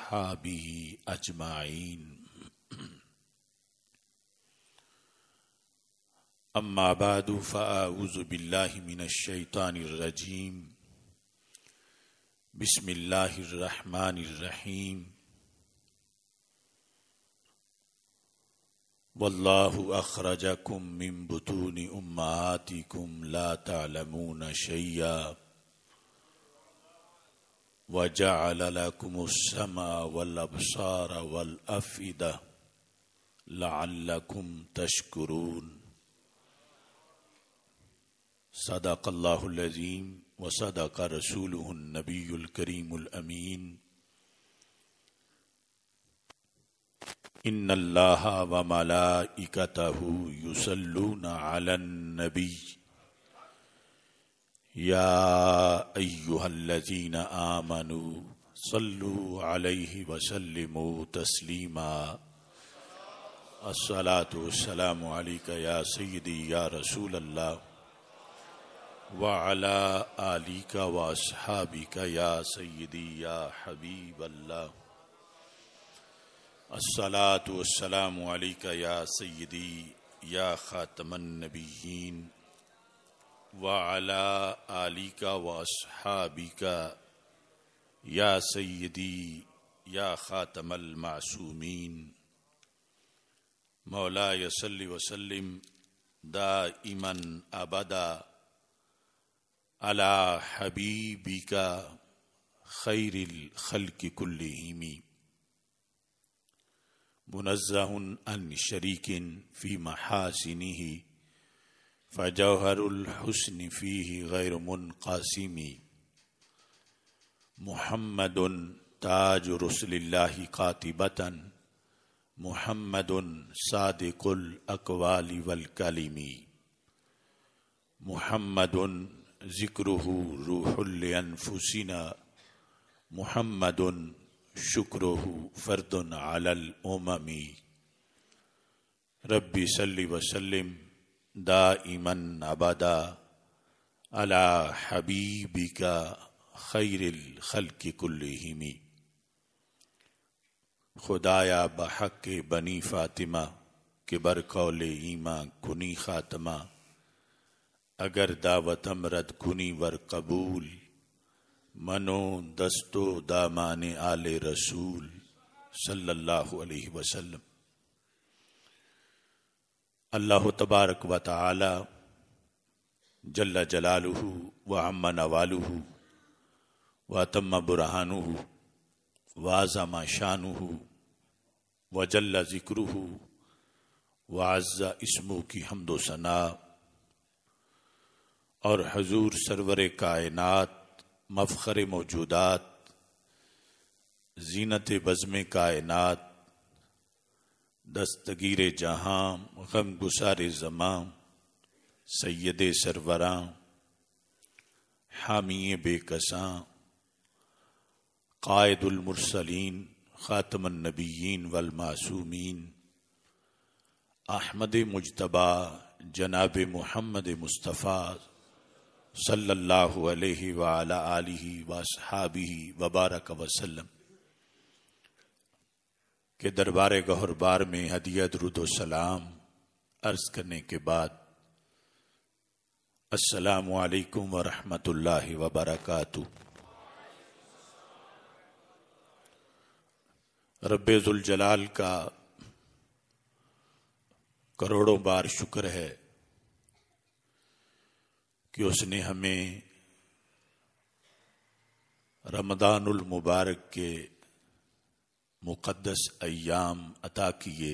وأصحابه أجمعين. أما بعد فأعوذ بالله من الشيطان الرجيم. بسم الله الرحمن الرحيم. والله أخرجكم من بطون أمهاتكم لا تعلمون شيئا وجعل لكم السمع والأبصار والأفئدة لعلكم تشكرون. صدق الله العظيم وصدق رسوله النبي الكريم الأمين. إن الله وملائكته يصلون على النبي يا أيها الذين آمنوا صلوا عليه وسلموا تسليما. الصلاة والسلام عليك يا سيدي يا رسول الله وعلى آلك وأصحابك يا سيدي يا حبيب الله. الصلاة والسلام عليك يا سيدي يا خاتم النبيين وعلى آلك وأصحابك يا سيدي يا خاتم المعصومين. مولاي صل وسلم دائما أبدا على حبيبك خير الخلق كلهم منزه عن شريك في محاسنه فجوهر الحسن فيه غير منقسم. محمد تاج رسل الله قاطبة محمد صادق الأقوال والكلم. محمد ذكره روح لأنفسنا محمد شكره فرد على الأمم. ربي صل وسلم دائما ابدا على حبیبک خیر الخلق کلہم. خدایا بحق بنی فاطمہ کہ برقول ایماں کنی خاتمہ. اگر دعوتم رد کنی ور قبول منو دستو دامان آل رسول صلی اللہ علیہ وسلم. اللہ تبارک و تعالی جل جلالہ وعم نوالہ واتم برہانہ وعظم شانہ وجل ذکرہ وعز اسمہ کی حمد و ثناء اور حضور سرور کائنات مفخر موجودات زینت بزم کائنات دستگیر جہاں غم گسار زماں سید سروراں حامی بے کساں قائد المرسلین خاتم النبیین والمعصومین احمد مجتبی جناب محمد مصطفیٰ صلی اللہ علیہ وعلی آلہ واصحابہ وبارک وسلم کہ دربار گہر بار میں ہدیہ درود و سلام عرض کرنے کے بعد السلام علیکم ورحمۃ اللہ وبرکاتہ. رب ذوالجلال کا کروڑوں بار شکر ہے کہ اس نے ہمیں رمضان المبارک کے مقدس ایام عطا کیے.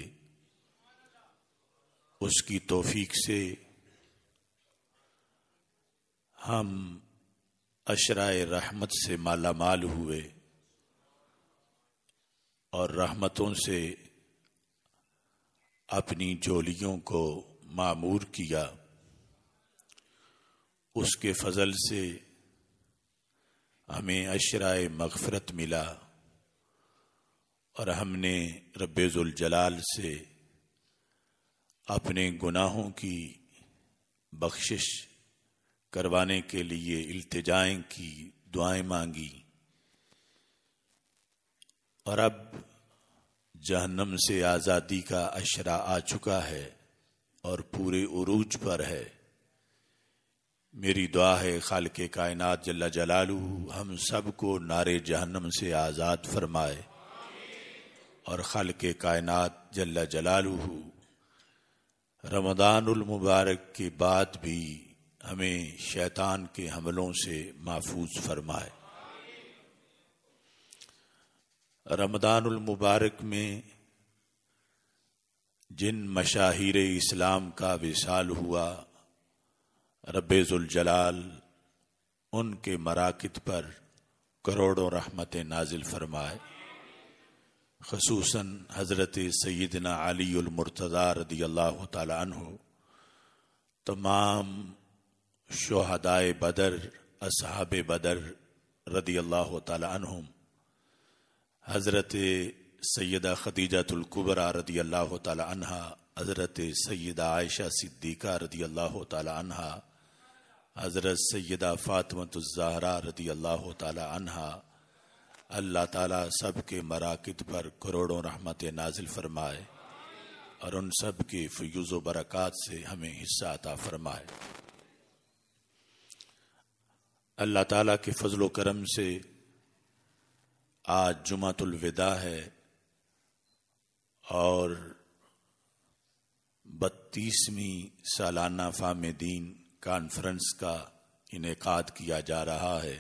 اس کی توفیق سے ہم عشرائے رحمت سے مالا مال ہوئے اور رحمتوں سے اپنی جولیوں کو معمور کیا. اس کے فضل سے ہمیں عشرائے مغفرت ملا اور ہم نے رب ذوالجلال سے اپنے گناہوں کی بخشش کروانے کے لیے التجائیں کی، دعائیں مانگی. اور اب جہنم سے آزادی کا اشرا آ چکا ہے اور پورے عروج پر ہے۔ میری دعا ہے خالق کائنات جل جلالہ ہم سب کو نار جہنم سے آزاد فرمائے، اور خالق کائنات جل جلالہ رمضان المبارک کے بعد بھی ہمیں شیطان کے حملوں سے محفوظ فرمائے۔ رمضان المبارک میں جن مشاہیر اسلام کا وصال ہوا، رب ذوالجلال ان کے مراکز پر کروڑوں رحمتیں نازل فرمائے، خصوصاً حضرت سیدنا علی المرتضی رضی اللہ تعالی عنہ، تمام شہدائے بدر، اصحاب بدر رضی اللہ تعالی عنہم، حضرت سیدہ خدیجہ الکبریٰ رضی اللہ تعالی عنہا، حضرت سیدہ عائشہ صدیقہ رضی اللہ تعالی عنہا، حضرت سیدہ فاطمۃ الزہرا رضی اللہ تعالی عنہا، اللہ تعالیٰ سب کے مراکز پر کروڑوں رحمت نازل فرمائے اور ان سب کے فیوز و برکات سے ہمیں حصہ عطا فرمائے۔ اللہ تعالیٰ کے فضل و کرم سے آج جمعۃ الوداع ہے اور 32ویں سالانہ فہم دین کانفرنس کا انعقاد کیا جا رہا ہے۔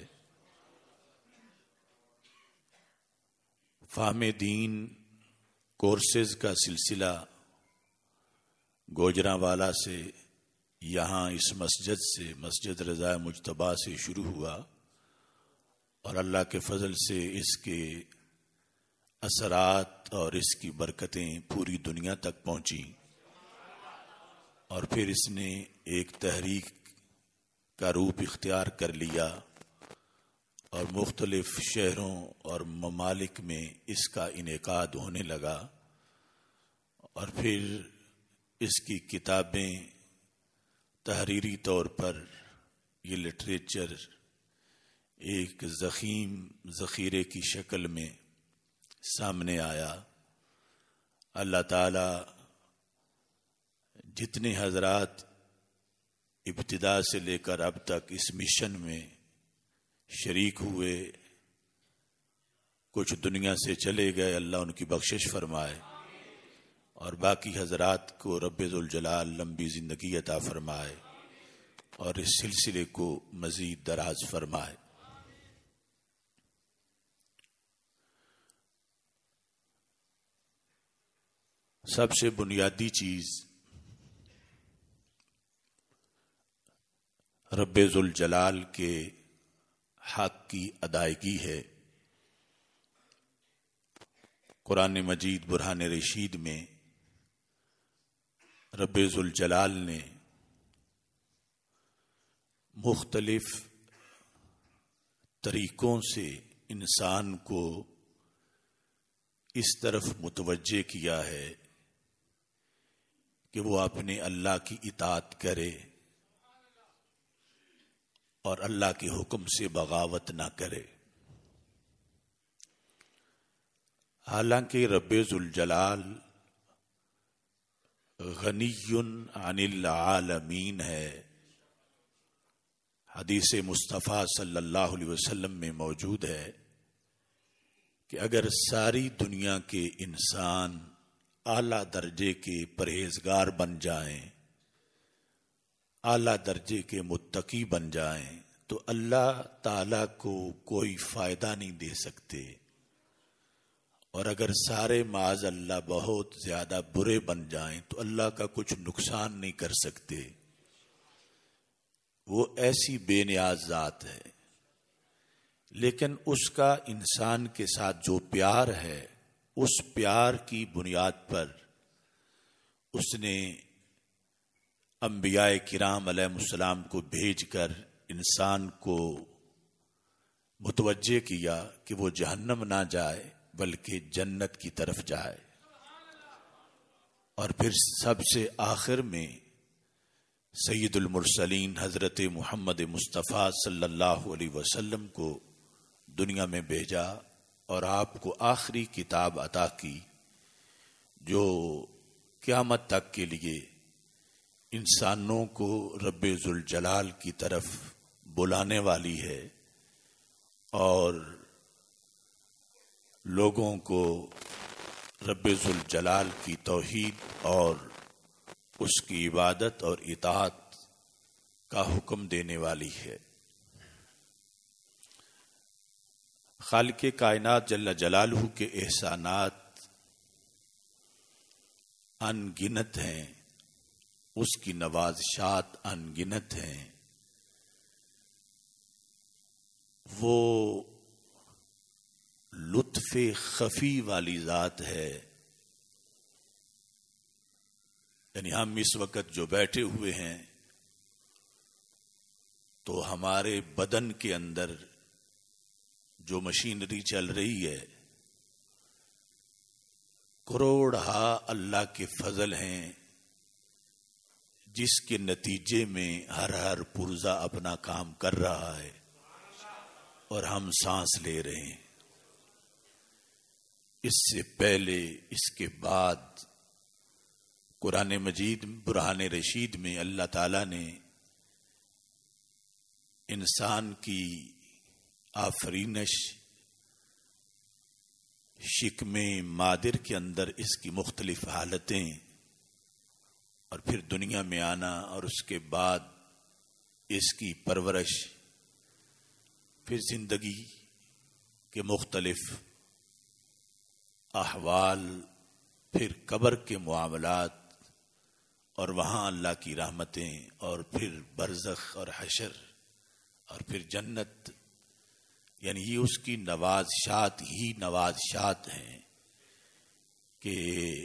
فہم دین کورسز کا سلسلہ گوجرانوالا سے یہاں اس مسجد سے، مسجد رضا مجتبیٰ سے شروع ہوا، اور اللہ کے فضل سے اس کے اثرات اور اس کی برکتیں پوری دنیا تک پہنچی، اور پھر اس نے ایک تحریک کا روپ اختیار کر لیا اور مختلف شہروں اور ممالک میں اس کا انعقاد ہونے لگا، اور پھر اس کی کتابیں تحریری طور پر یہ لٹریچر ایک ضخیم ذخیرے کی شکل میں سامنے آیا۔ اللہ تعالی جتنے حضرات ابتدا سے لے کر اب تک اس مشن میں شریک ہوئے، کچھ دنیا سے چلے گئے، اللہ ان کی بخشش فرمائے، اور باقی حضرات کو رب ذوالجلال لمبی زندگی عطا فرمائے اور اس سلسلے کو مزید دراز فرمائے۔ سب سے بنیادی چیز رب ذوالجلال کے حق کی ادائیگی ہے۔ قرآن مجید برہان رشید میں رب ذوالجلال نے مختلف طریقوں سے انسان کو اس طرف متوجہ کیا ہے کہ وہ اپنے اللہ کی اطاعت کرے اور اللہ کے حکم سے بغاوت نہ کرے۔ حالانکہ رب ذوالجلال غنی عن العالمین ہے، حدیث مصطفیٰ صلی اللہ علیہ وسلم میں موجود ہے کہ اگر ساری دنیا کے انسان اعلیٰ درجے کے پرہیزگار بن جائیں، اعلیٰ درجے کے متقی بن جائیں، تو اللہ تعالیٰ کو کوئی فائدہ نہیں دے سکتے، اور اگر سارے معاذ اللہ بہت زیادہ برے بن جائیں تو اللہ کا کچھ نقصان نہیں کر سکتے۔ وہ ایسی بے نیاز ذات ہے، لیکن اس کا انسان کے ساتھ جو پیار ہے، اس پیار کی بنیاد پر اس نے انبیاء کرام علیہ السلام کو بھیج کر انسان کو متوجہ کیا کہ وہ جہنم نہ جائے بلکہ جنت کی طرف جائے، اور پھر سب سے آخر میں سید المرسلین حضرت محمد مصطفیٰ صلی اللہ علیہ وسلم کو دنیا میں بھیجا اور آپ کو آخری کتاب عطا کی جو قیامت تک کے لیے انسانوں کو رب ذوالجلال کی طرف بلانے والی ہے اور لوگوں کو رب ذوالجلال کی توحید اور اس کی عبادت اور اطاعت کا حکم دینے والی ہے۔ خالق کائنات جل جلالہ کے احسانات ان گنت ہیں، اس کی نوازشات ان گنت ہیں۔ وہ لطف خفی والی ذات ہے، یعنی ہم اس وقت جو بیٹھے ہوئے ہیں تو ہمارے بدن کے اندر جو مشینری چل رہی ہے، کروڑہا اللہ کے فضل ہیں جس کے نتیجے میں ہر پرزہ اپنا کام کر رہا ہے اور ہم سانس لے رہے ہیں۔ اس سے پہلے، اس کے بعد قرآن مجید برہان رشید میں اللہ تعالی نے انسان کی آفرینش شکم مادر کے اندر اس کی مختلف حالتیں اور پھر دنیا میں آنا اور اس کے بعد اس کی پرورش، پھر زندگی کے مختلف احوال، پھر قبر کے معاملات اور وہاں اللہ کی رحمتیں، اور پھر برزخ اور حشر اور پھر جنت، یعنی یہ اس کی نوازشات ہی نوازشات ہیں کہ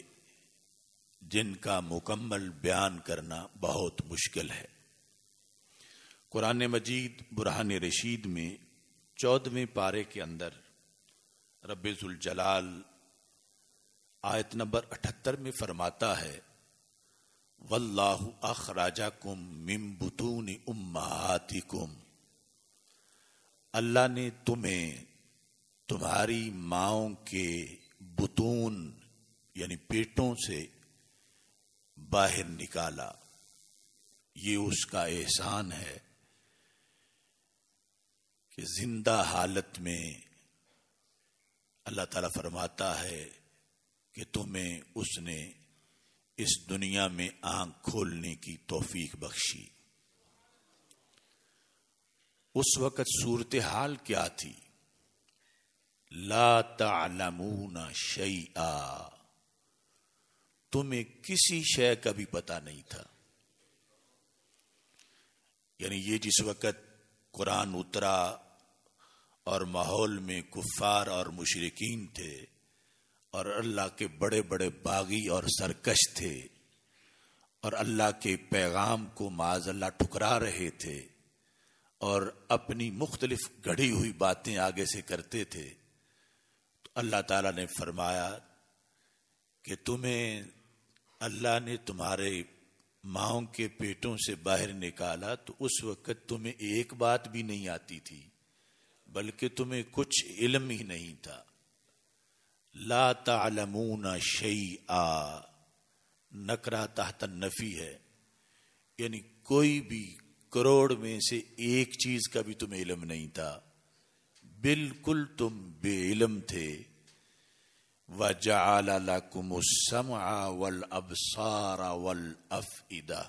جن کا مکمل بیان کرنا بہت مشکل ہے۔ قرآن مجید برہان رشید میں 14ویں پارے کے اندر رب ذوالجلال آیت نمبر 78 میں فرماتا ہے، واللہ اخرجکم من بطون امہاتکم، اللہ نے تمہیں تمہاری ماؤں کے بطون یعنی پیٹوں سے باہر نکالا۔ یہ اس کا احسان ہے کہ زندہ حالت میں اللہ تعالیٰ فرماتا ہے کہ تمہیں اس نے اس دنیا میں آنکھ کھولنے کی توفیق بخشی۔ اس وقت صورتحال کیا تھی؟ لا تعلمون شیئا، تمہیں کسی شے کا بھی پتہ نہیں تھا۔ یعنی یہ جس وقت قرآن اترا اور ماحول میں کفار اور مشرکین تھے اور اللہ کے بڑے بڑے باغی اور سرکش تھے اور اللہ کے پیغام کو معاذ اللہ ٹھکرا رہے تھے اور اپنی مختلف گڑھی ہوئی باتیں آگے سے کرتے تھے، تو اللہ تعالیٰ نے فرمایا کہ تمہیں اللہ نے تمہارے ماؤں کے پیٹوں سے باہر نکالا تو اس وقت تمہیں ایک بات بھی نہیں آتی تھی، بلکہ تمہیں کچھ علم ہی نہیں تھا۔ لا تعلمون شیئا، نکرہ تحت النفی ہے، یعنی کوئی بھی کروڑ میں سے ایک چیز کا بھی تمہیں علم نہیں تھا، بالکل تم بے علم تھے۔ وَجَعَلَ لَكُمُ السَّمْعَ وَالْأَبْصَارَ وَالْأَفْئِدَةَ،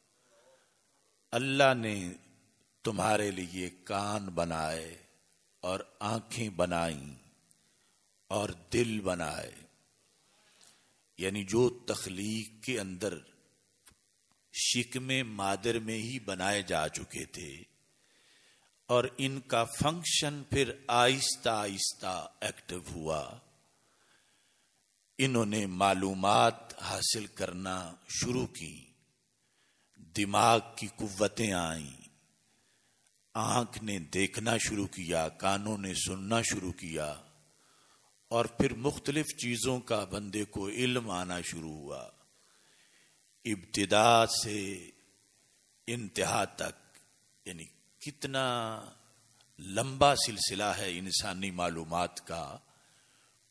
اللہ نے تمہارے لیے کان بنائے اور آنکھیں بنائیں اور دل بنائے، یعنی جو تخلیق کے اندر شکم مادر میں ہی بنائے جا چکے تھے، اور ان کا فنکشن پھر آہستہ آہستہ ایکٹیو ہوا۔ انہوں نے معلومات حاصل کرنا شروع کی، دماغ کی قوتیں آئیں، آنکھ نے دیکھنا شروع کیا، کانوں نے سننا شروع کیا، اور پھر مختلف چیزوں کا بندے کو علم آنا شروع ہوا۔ ابتدا سے انتہا تک، یعنی کتنا لمبا سلسلہ ہے انسانی معلومات کا،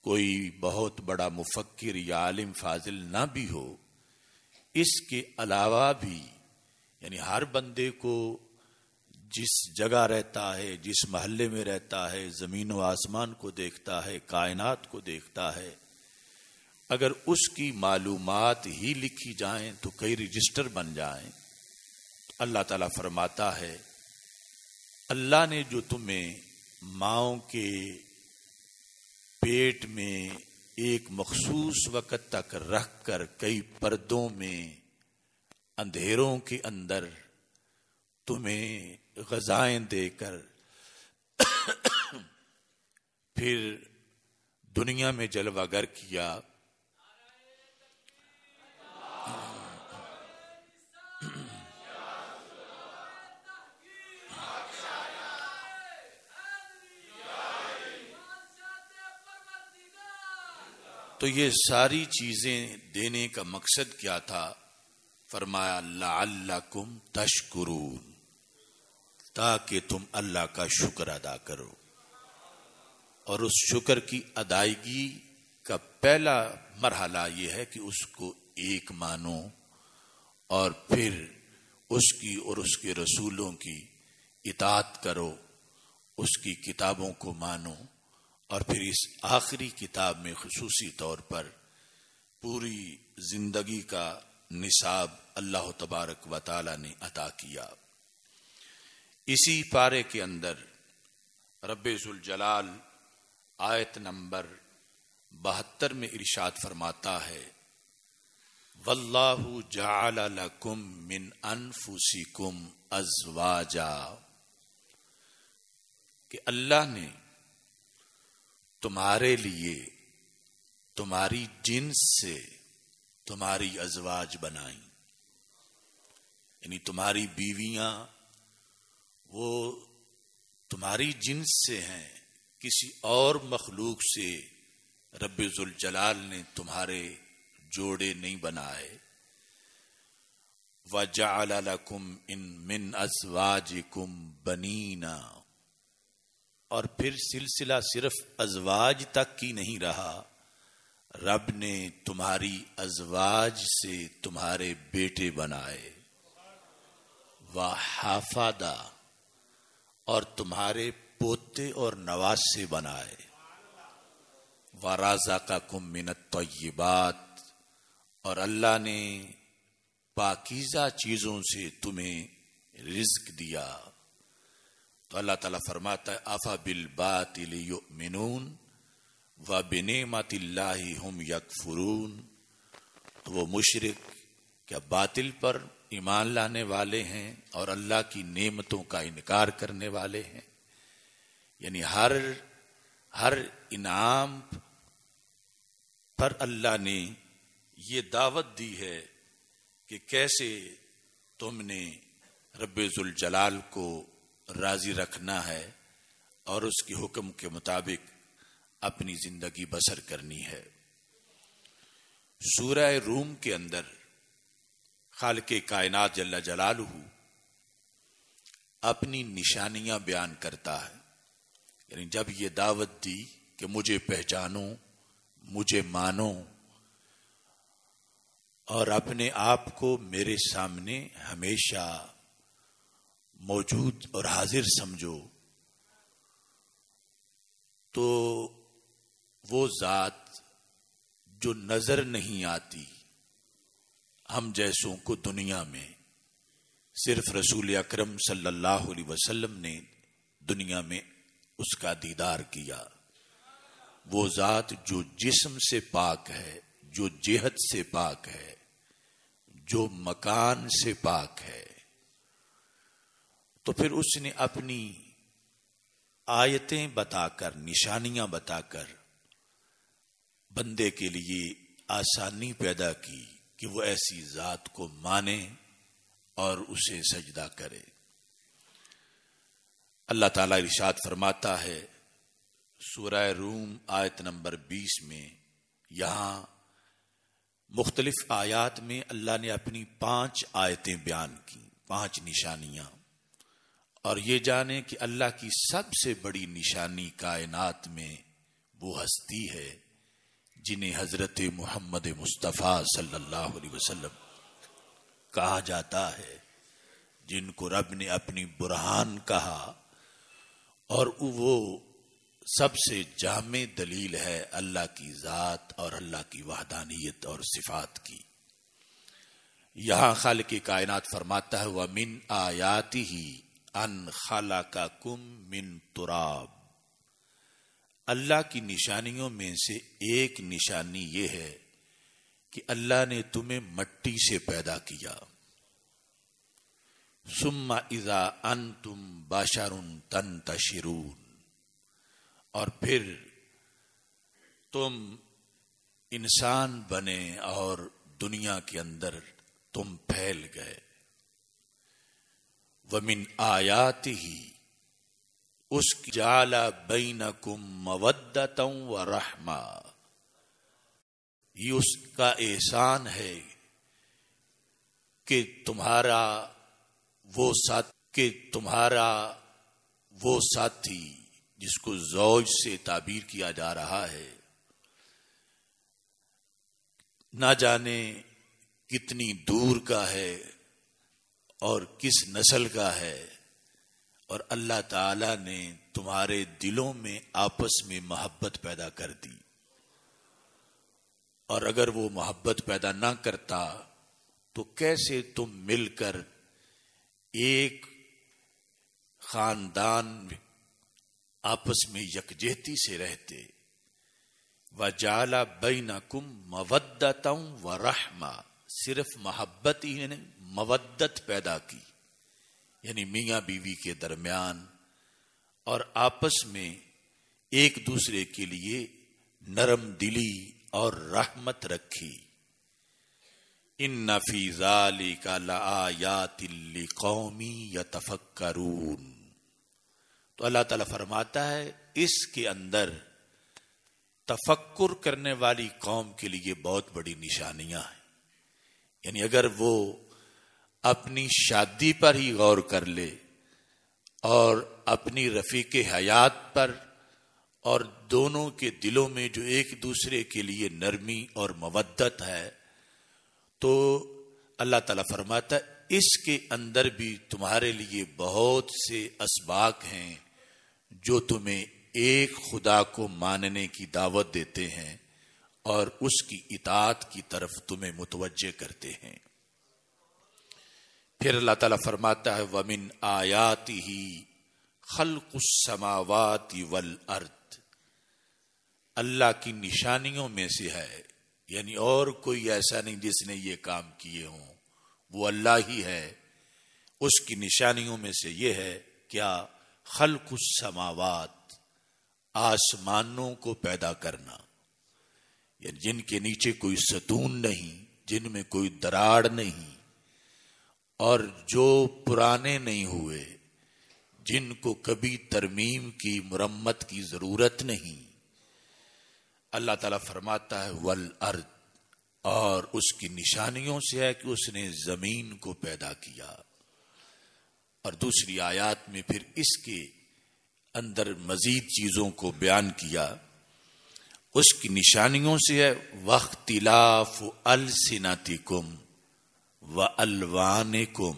کوئی بہت بڑا مفکر یا عالم فاضل نہ بھی ہو، اس کے علاوہ بھی یعنی ہر بندے کو جس جگہ رہتا ہے، جس محلے میں رہتا ہے، زمین و آسمان کو دیکھتا ہے، کائنات کو دیکھتا ہے، اگر اس کی معلومات ہی لکھی جائیں تو کئی رجسٹر بن جائیں. تو اللہ تعالیٰ فرماتا ہے اللہ نے جو تمہیں ماؤں کے پیٹ میں ایک مخصوص وقت تک رکھ کر کئی پردوں میں اندھیروں کے اندر تمہیں غذائیں دے کر پھر دنیا میں جلوہ گر کیا، تو یہ ساری چیزیں دینے کا مقصد کیا تھا؟ فرمایا لعلکم تشکرون، تاکہ تم اللہ کا شکر ادا کرو. اور اس شکر کی ادائیگی کا پہلا مرحلہ یہ ہے کہ اس کو ایک مانو، اور پھر اس کی اور اس کے رسولوں کی اطاعت کرو، اس کی کتابوں کو مانو، اور پھر اس آخری کتاب میں خصوصی طور پر پوری زندگی کا نصاب اللہ تبارک و تعالی نے عطا کیا. اسی پارے کے اندر رب ذوالجلال آیت نمبر 72 میں ارشاد فرماتا ہے واللہ جعل لکم من انفسکم ازواجا، کہ اللہ نے تمہارے لیے تمہاری جنس سے تمہاری ازواج بنائیں، یعنی تمہاری بیویاں وہ تمہاری جنس سے ہیں، کسی اور مخلوق سے رب ذوالجلال نے تمہارے جوڑے نہیں بنائے. وَجَعَلَ لَكُمْ مِنْ أَزْوَاجِكُمْ بَنِينَ، اور پھر سلسلہ صرف ازواج تک کی نہیں رہا، رب نے تمہاری ازواج سے تمہارے بیٹے بنائے. وَحَفَدَ، اور تمہارے پوتے اور نواسے بنائے. وَرَزَقَكُم مِّنَ الطَّيِّبَاتِ، اور اللہ نے پاکیزہ چیزوں سے تمہیں رزق دیا. تو اللہ تعالیٰ فرماتا ہے أَفَبِالْبَاطِلِ يُؤْمِنُونَ وَبِنِعْمَةِ اللَّهِ هُمْ يَكْفُرُونَ، تو وہ مشرک کیا باطل پر ایمان لانے والے ہیں اور اللہ کی نعمتوں کا انکار کرنے والے ہیں؟ یعنی ہر انعام پر اللہ نے یہ دعوت دی ہے کہ کیسے تم نے رب ذوالجلال کو راضی رکھنا ہے اور اس کے حکم کے مطابق اپنی زندگی بسر کرنی ہے. سورہ روم کے اندر خالق کائنات جل جلالہ اپنی نشانیاں بیان کرتا ہے. یعنی جب یہ دعوت دی کہ مجھے پہچانو، مجھے مانو اور اپنے آپ کو میرے سامنے ہمیشہ موجود اور حاضر سمجھو، تو وہ ذات جو نظر نہیں آتی ہم جیسوں کو دنیا میں، صرف رسول اکرم صلی اللہ علیہ وسلم نے دنیا میں اس کا دیدار کیا. وہ ذات جو جسم سے پاک ہے، جو جہت سے پاک ہے، جو مکان سے پاک ہے، تو پھر اس نے اپنی آیتیں بتا کر، نشانیاں بتا کر بندے کے لیے آسانی پیدا کی کہ وہ ایسی ذات کو مانے اور اسے سجدہ کرے. اللہ تعالیٰ ارشاد فرماتا ہے سورہ روم آیت نمبر 20 میں، یہاں مختلف آیات میں اللہ نے اپنی 5 آیتیں بیان کی، 5 نشانیاں. اور یہ جانیں کہ اللہ کی سب سے بڑی نشانی کائنات میں وہ ہستی ہے جنہیں حضرت محمد مصطفیٰ صلی اللہ علیہ وسلم کہا جاتا ہے، جن کو رب نے اپنی برہان کہا، اور وہ سب سے جامع دلیل ہے اللہ کی ذات اور اللہ کی وحدانیت اور صفات کی۔ یہاں خالق کائنات فرماتا ہے وَمِنْ آیَاتِهِ أَنْ خَلَقَكُم مِّن تُرَابٍ، اللہ کی نشانیوں میں سے ایک نشانی یہ ہے کہ اللہ نے تمہیں مٹی سے پیدا کیا۔ ثم اذا انتم بشر تنتشرون، اور پھر تم انسان بنے اور دنیا کے اندر تم پھیل گئے۔ ومن آیاتہ، اس کی جعل بینکم مودۃ ورحمہ، یہ اس کا احسان ہے کہ تمہارا وہ ساتھی جس کو زوج سے تعبیر کیا جا رہا ہے، نہ جانے کتنی دور کا ہے اور کس نسل کا ہے، اور اللہ تعالی نے تمہارے دلوں میں آپس میں محبت پیدا کر دی، اور اگر وہ محبت پیدا نہ کرتا تو کیسے تم مل کر ایک خاندان آپس میں یکجہتی سے رہتے۔ وَجَعَلَ بَيْنَكُمْ مَوَدَّةً وَرَحْمَةً، صرف محبت ہی نے مودت پیدا کی، یعنی میاں بیوی کے درمیان، اور آپس میں ایک دوسرے کے لیے نرم دلی اور رحمت رکھی۔ ان فی ذلک لآیات لقوم یتفکرون، تو اللہ تعالیٰ فرماتا ہے اس کے اندر تفکر کرنے والی قوم کے لیے بہت بڑی نشانیاں ہیں۔ یعنی اگر وہ اپنی شادی پر ہی غور کر لے اور اپنی رفیق حیات پر، اور دونوں کے دلوں میں جو ایک دوسرے کے لیے نرمی اور مودت ہے، تو اللہ تعالیٰ فرماتا ہے اس کے اندر بھی تمہارے لیے بہت سے اسباق ہیں جو تمہیں ایک خدا کو ماننے کی دعوت دیتے ہیں اور اس کی اطاعت کی طرف تمہیں متوجہ کرتے ہیں۔ پھر اللہ تعالیٰ فرماتا ہے وَمِنْ آیَاتِهِ خَلْقُ السَّمَاوَاتِ وَالْأَرْضِ، اللہ کی نشانیوں میں سے ہے، یعنی اور کوئی ایسا نہیں جس نے یہ کام کیے ہوں، وہ اللہ ہی ہے۔ اس کی نشانیوں میں سے یہ ہے کیا؟ خلق السماوات، آسمانوں کو پیدا کرنا، یعنی جن کے نیچے کوئی ستون نہیں، جن میں کوئی دراڑ نہیں، اور جو پرانے نہیں ہوئے، جن کو کبھی ترمیم کی مرمت کی ضرورت نہیں۔ اللہ تعالیٰ فرماتا ہے والارض، اور اس کی نشانیوں سے ہے کہ اس نے زمین کو پیدا کیا، اور دوسری آیات میں پھر اس کے اندر مزید چیزوں کو بیان کیا۔ اس کی نشانیوں سے ہے واختلاف السنتکم والوانکم،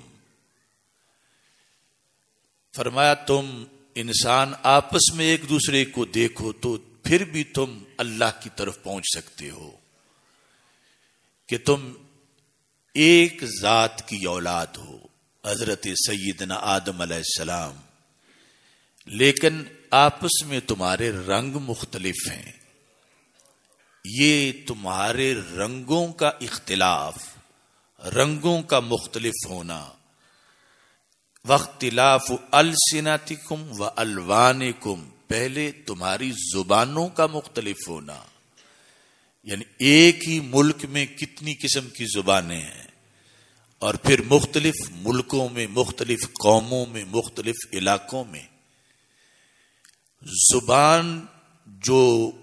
فرمایا تم انسان آپس میں ایک دوسرے کو دیکھو تو پھر بھی تم اللہ کی طرف پہنچ سکتے ہو کہ تم ایک ذات کی اولاد ہو، حضرت سیدنا آدم علیہ السلام، لیکن آپس میں تمہارے رنگ مختلف ہیں۔ یہ تمہارے رنگوں کا اختلاف، رنگوں کا مختلف ہونا، واختلاف السنتکم والوانکم، پہلے تمہاری زبانوں کا مختلف ہونا، یعنی ایک ہی ملک میں کتنی قسم کی زبانیں ہیں، اور پھر مختلف ملکوں میں، مختلف قوموں میں، مختلف علاقوں میں زبان جو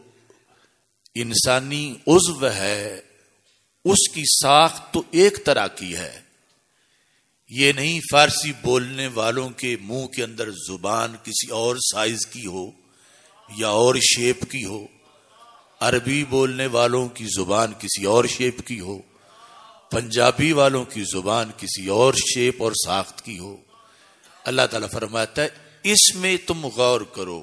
انسانی عضو ہے اس کی ساخت تو ایک طرح کی ہے۔ یہ نہیں فارسی بولنے والوں کے منہ کے اندر زبان کسی اور سائز کی ہو یا اور شیپ کی ہو، عربی بولنے والوں کی زبان کسی اور شیپ کی ہو، پنجابی والوں کی زبان کسی اور شیپ اور ساخت کی ہو، اللہ تعالیٰ فرماتا ہے اس میں تم غور کرو.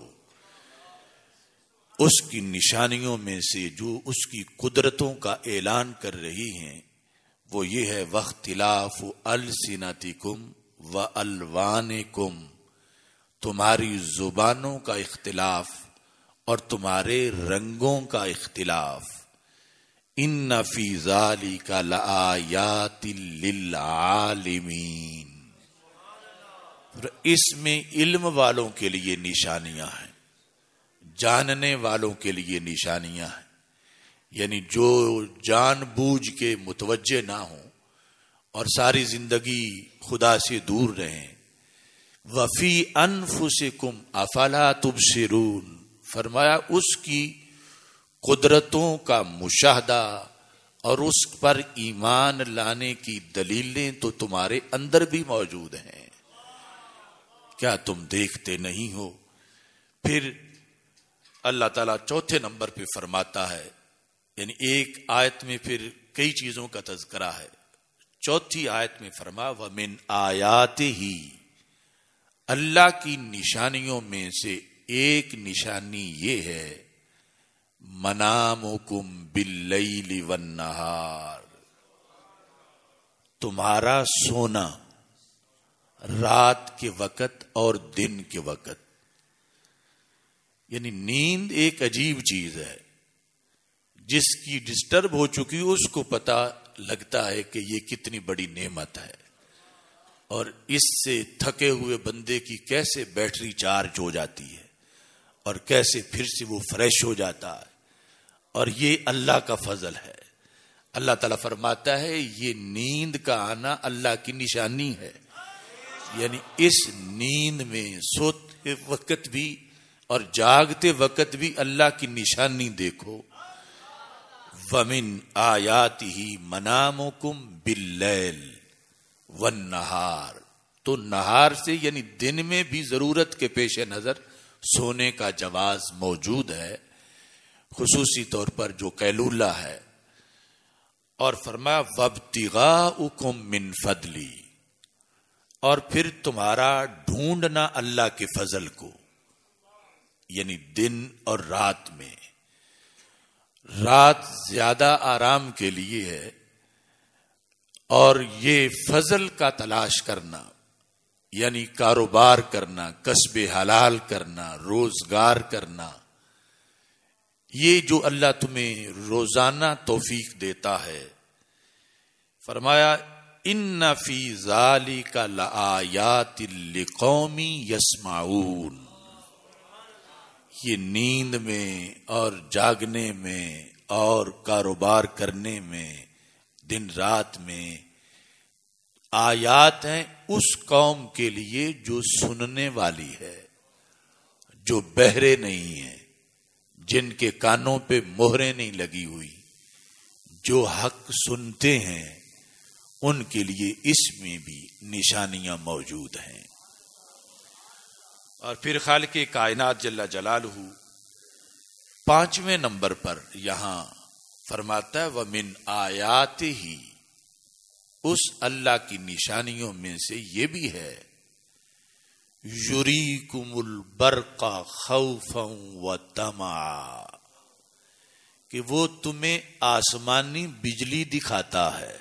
اس کی نشانیوں میں سے جو اس کی قدرتوں کا اعلان کر رہی ہیں وہ یہ ہے واختلاف السنتکم والوانکم، تمہاری زبانوں کا اختلاف اور تمہارے رنگوں کا اختلاف. ان فی ذالک لآیات للعالمین، اس میں علم والوں کے لیے نشانیاں ہیں، جاننے والوں کے لیے نشانیاں ہیں، یعنی جو جان بوجھ کے متوجہ نہ ہوں اور ساری زندگی خدا سے دور رہیں. وفی انفسکم افلا تبصرون، فرمایا اس کی قدرتوں کا مشاہدہ اور اس پر ایمان لانے کی دلیلیں تو تمہارے اندر بھی موجود ہیں، کیا تم دیکھتے نہیں ہو؟ پھر اللہ تعالیٰ چوتھے نمبر پہ فرماتا ہے، یعنی ایک آیت میں پھر کئی چیزوں کا تذکرہ ہے. چوتھی آیت میں فرما وَمِنْ آیَاتِهِ، اللہ کی نشانیوں میں سے ایک نشانی یہ ہے منامکم باللیل والنہار، تمہارا سونا رات کے وقت اور دن کے وقت. یعنی نیند ایک عجیب چیز ہے، جس کی ڈسٹرب ہو چکی اس کو پتا لگتا ہے کہ یہ کتنی بڑی نعمت ہے، اور اس سے تھکے ہوئے بندے کی کیسے بیٹری چارج ہو جاتی ہے اور کیسے پھر سے وہ فریش ہو جاتا ہے، اور یہ اللہ کا فضل ہے. اللہ تعالیٰ فرماتا ہے یہ نیند کا آنا اللہ کی نشانی ہے. یعنی اس نیند میں سوتے وقت بھی اور جاگتے وقت بھی اللہ کی نشانی دیکھو. وَمِنْ آیَاتِهِ مَنَامُكُمْ بِاللَّيْلِ وَالنَّهَارِ، تو نہار سے یعنی دن میں بھی ضرورت کے پیش نظر سونے کا جواز موجود ہے، خصوصی طور پر جو قیلولہ ہے. اور فرمایا وَابْتِغَاؤُكُمْ مِنْ فَضْلِي، اور پھر تمہارا ڈھونڈنا اللہ کے فضل کو، یعنی دن اور رات میں. رات زیادہ آرام کے لیے ہے، اور یہ فضل کا تلاش کرنا یعنی کاروبار کرنا، کسب حلال کرنا، روزگار کرنا، یہ جو اللہ تمہیں روزانہ توفیق دیتا ہے. فرمایا ان فی ذالک لآیات لقوم یسمعون، یہ نیند میں اور جاگنے میں اور کاروبار کرنے میں، دن رات میں آیات ہیں اس قوم کے لیے جو سننے والی ہے، جو بہرے نہیں ہیں، جن کے کانوں پہ مہریں نہیں لگی ہوئی، جو حق سنتے ہیں، ان کے لیے اس میں بھی نشانیاں موجود ہیں. اور پھر خالق کائنات جل جلالہ 5ویں نمبر پر یہاں فرماتا ہے وَمِنْ آیَاتِهِ، اس اللہ کی نشانیوں میں سے یہ بھی ہے یُرِیکُمُ الْبَرْقَ خَوْفًا وَطَمَعًا، کہ وہ تمہیں آسمانی بجلی دکھاتا ہے.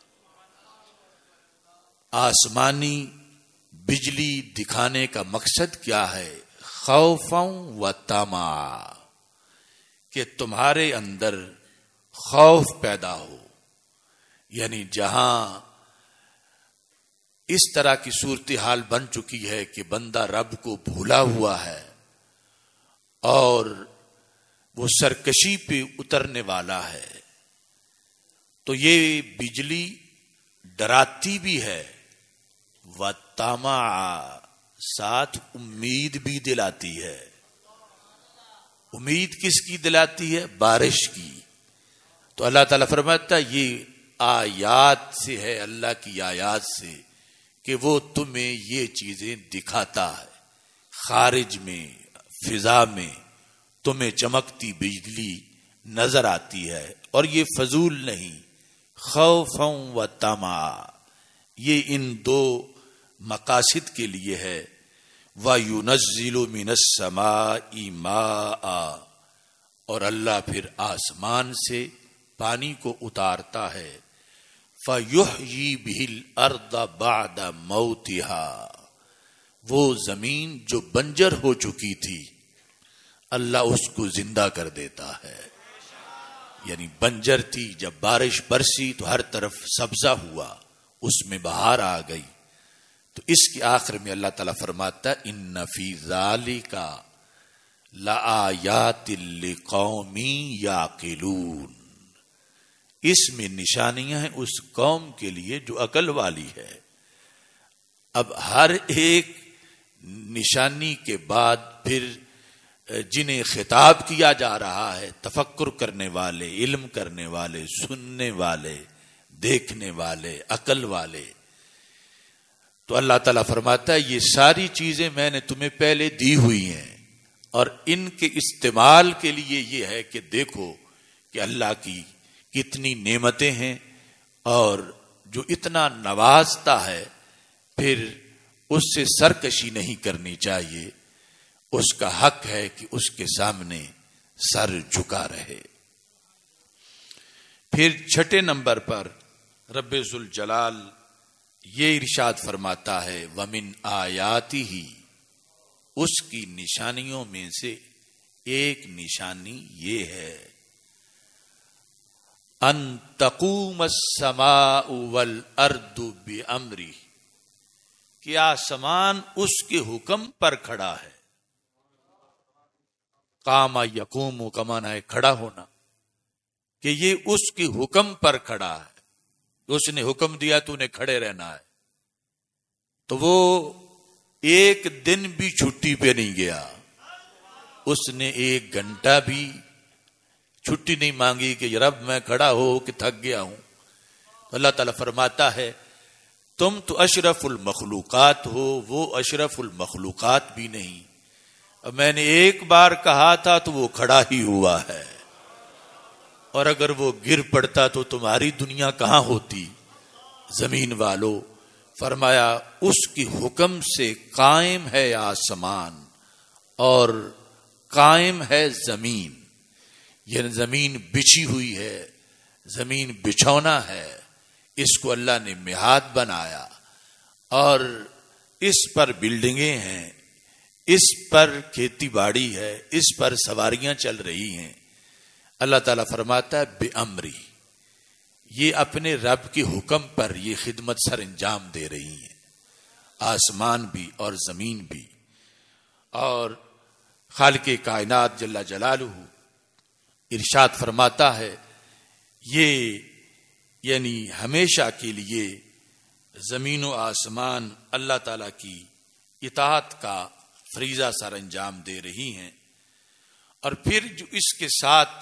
آسمانی بجلی دکھانے کا مقصد کیا ہے؟ خوفاً و طمعا، کہ تمہارے اندر خوف پیدا ہو. یعنی جہاں اس طرح کی صورتحال بن چکی ہے کہ بندہ رب کو بھولا ہوا ہے اور وہ سرکشی پہ اترنے والا ہے، تو یہ بجلی ڈراتی بھی ہے، وَطَمَعًا، ساتھ امید بھی دلاتی ہے. امید کس کی دلاتی ہے؟ بارش کی. تو اللہ تعالیٰ فرماتا ہے یہ آیات سے ہے، اللہ کی آیات سے، کہ وہ تمہیں یہ چیزیں دکھاتا ہے. خارج میں، فضا میں تمہیں چمکتی بجلی نظر آتی ہے، اور یہ فضول نہیں، خوفا و طمعا، یہ ان دو مقاصد کے لیے ہے۔ وَيُنَزِّلُ مِنَ السَّمَاءِ مَاءً، اور اللہ پھر آسمان سے پانی کو اتارتا ہے۔ فَيُحْيِي بِهِ الْأَرْضَ بَعْدَ مَوْتِهَا، وہ زمین جو بنجر ہو چکی تھی اللہ اس کو زندہ کر دیتا ہے۔ یعنی بنجر تھی، جب بارش برسی تو ہر طرف سبزہ ہوا، اس میں بہار آ گئی۔ تو اس کے آخر میں اللہ تعالیٰ فرماتا ہے ان فی ذالک لآیات لقوم یعقلون، اس میں نشانیاں ہیں اس قوم کے لیے جو عقل والی ہے۔ اب ہر ایک نشانی کے بعد پھر جنہیں خطاب کیا جا رہا ہے، تفکر کرنے والے، علم کرنے والے، سننے والے، دیکھنے والے، عقل والے، تو اللہ تعالیٰ فرماتا ہے یہ ساری چیزیں میں نے تمہیں پہلے دی ہوئی ہیں، اور ان کے استعمال کے لیے یہ ہے کہ دیکھو کہ اللہ کی کتنی نعمتیں ہیں، اور جو اتنا نوازتا ہے پھر اس سے سرکشی نہیں کرنی چاہیے، اس کا حق ہے کہ اس کے سامنے سر جھکا رہے۔ پھر چھٹے نمبر پر رب ذوالجلال یہ ارشاد فرماتا ہے وَمِنْ آیَاتِهِ، اس کی نشانیوں میں سے ایک نشانی یہ ہے ان تقوم السماء والارض بامرہ، کہ آسمان اس کے حکم پر کھڑا ہے۔ قام یقوم کا معنی ہے کھڑا ہونا، کہ یہ اس کے حکم پر کھڑا ہے، اس نے حکم دیا تو انہیں کھڑے رہنا ہے، تو وہ ایک دن بھی چھٹی پہ نہیں گیا، اس نے ایک گھنٹہ بھی چھٹی نہیں مانگی کہ رب میں کھڑا ہو کہ تھک گیا ہوں۔ اللہ تعالیٰ فرماتا ہے تم تو اشرف المخلوقات ہو، وہ اشرف المخلوقات بھی نہیں، میں نے ایک بار کہا تھا تو وہ کھڑا ہی ہوا ہے، اور اگر وہ گر پڑتا تو تمہاری دنیا کہاں ہوتی زمین والو۔ فرمایا اس کی حکم سے قائم ہے آسمان اور قائم ہے زمین، یعنی زمین بچھی ہوئی ہے، زمین بچھونا ہے، اس کو اللہ نے میعاد بنایا، اور اس پر بلڈنگیں ہیں، اس پر کھیتی باڑی ہے، اس پر سواریاں چل رہی ہیں۔ اللہ تعالیٰ فرماتا ہے بِأَمْرِ، یہ اپنے رب کے حکم پر یہ خدمت سر انجام دے رہی ہیں، آسمان بھی اور زمین بھی۔ اور خالق کائنات جل جلالہ ارشاد فرماتا ہے یہ یعنی ہمیشہ کے لیے زمین و آسمان اللہ تعالیٰ کی اطاعت کا فریضہ سر انجام دے رہی ہیں۔ اور پھر جو اس کے ساتھ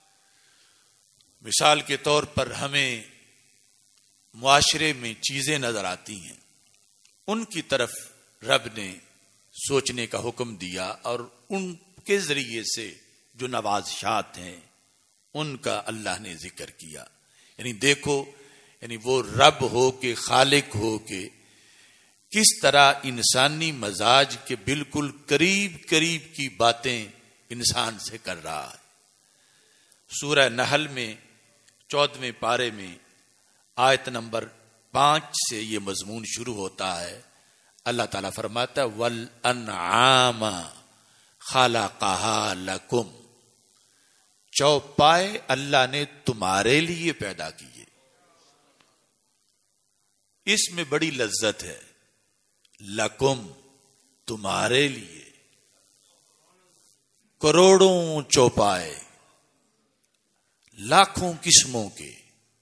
مثال کے طور پر ہمیں معاشرے میں چیزیں نظر آتی ہیں، ان کی طرف رب نے سوچنے کا حکم دیا، اور ان کے ذریعے سے جو نوازشات ہیں ان کا اللہ نے ذکر کیا۔ یعنی دیکھو، یعنی وہ رب ہو کے، خالق ہو کے، کس طرح انسانی مزاج کے بالکل قریب قریب کی باتیں انسان سے کر رہا ہے۔ سورہ نحل میں 14ویں پارے میں آیت نمبر 5 سے یہ مضمون شروع ہوتا ہے۔ اللہ تعالیٰ فرماتا ہے وَالْأَنْعَامَ خَلَقَهَا لَكُمْ، چوپائے اللہ نے تمہارے لیے پیدا کیے۔ اس میں بڑی لذت ہے، لکم، تمہارے لیے، کروڑوں چوپائے، لاکھوں قسموں کے۔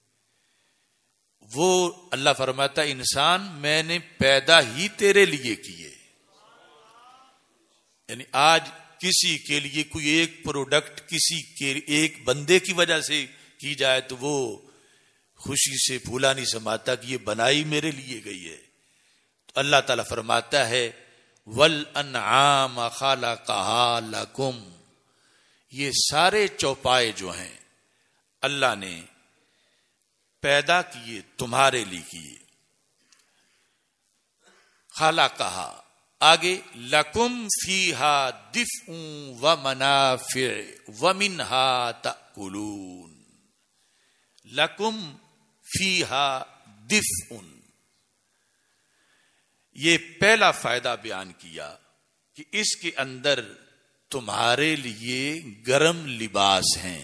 وہ اللہ فرماتا ہے انسان میں نے پیدا ہی تیرے لیے کیے۔ یعنی آج کسی کے لیے کوئی ایک پروڈکٹ کسی کے ایک بندے کی وجہ سے کی جائے تو وہ خوشی سے پھولا نہیں سماتا کہ یہ بنائی میرے لیے گئی ہے۔ تو اللہ تعالیٰ فرماتا ہے وَالْأَنْعَامَ خَلَقَهَا لَكُمْ، یہ سارے چوپائے جو ہیں اللہ نے پیدا کیے تمہارے لیے کیے. خالا کہا آگے لکم فیہا دفء و منافع ومنہا تأکلون. لکم فیہا دفء، یہ پہلا فائدہ بیان کیا کہ اس کے اندر تمہارے لیے گرم لباس ہیں.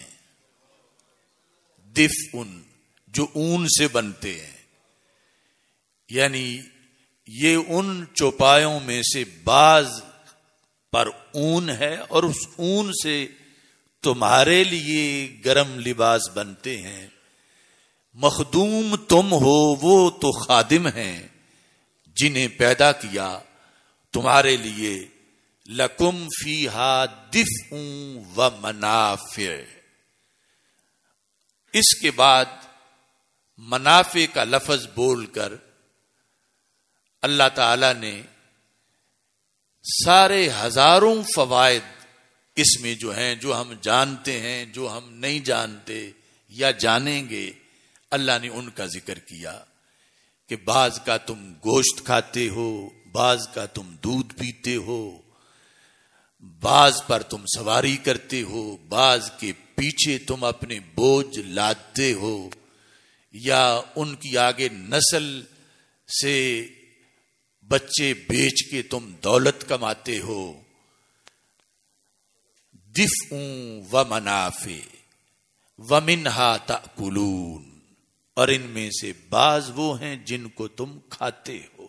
دفء جو اون سے بنتے ہیں، یعنی یہ ان چوپایوں میں سے بعض پر اون ہے اور اس اون سے تمہارے لیے گرم لباس بنتے ہیں. مخدوم تم ہو، وہ تو خادم ہیں جنہیں پیدا کیا تمہارے لیے. لکم فیہا دفء و منافع. اس کے بعد منافع کا لفظ بول کر اللہ تعالی نے سارے ہزاروں فوائد اس میں جو ہیں، جو ہم جانتے ہیں، جو ہم نہیں جانتے یا جانیں گے، اللہ نے ان کا ذکر کیا کہ بعض کا تم گوشت کھاتے ہو، بعض کا تم دودھ پیتے ہو، بعض پر تم سواری کرتے ہو، بعض کے پیچھے تم اپنے بوجھ لادتے ہو، یا ان کی آگے نسل سے بچے بیچ کے تم دولت کماتے ہو. دفء و منافع ومنہا تأکلون، اور ان میں سے بعض وہ ہیں جن کو تم کھاتے ہو.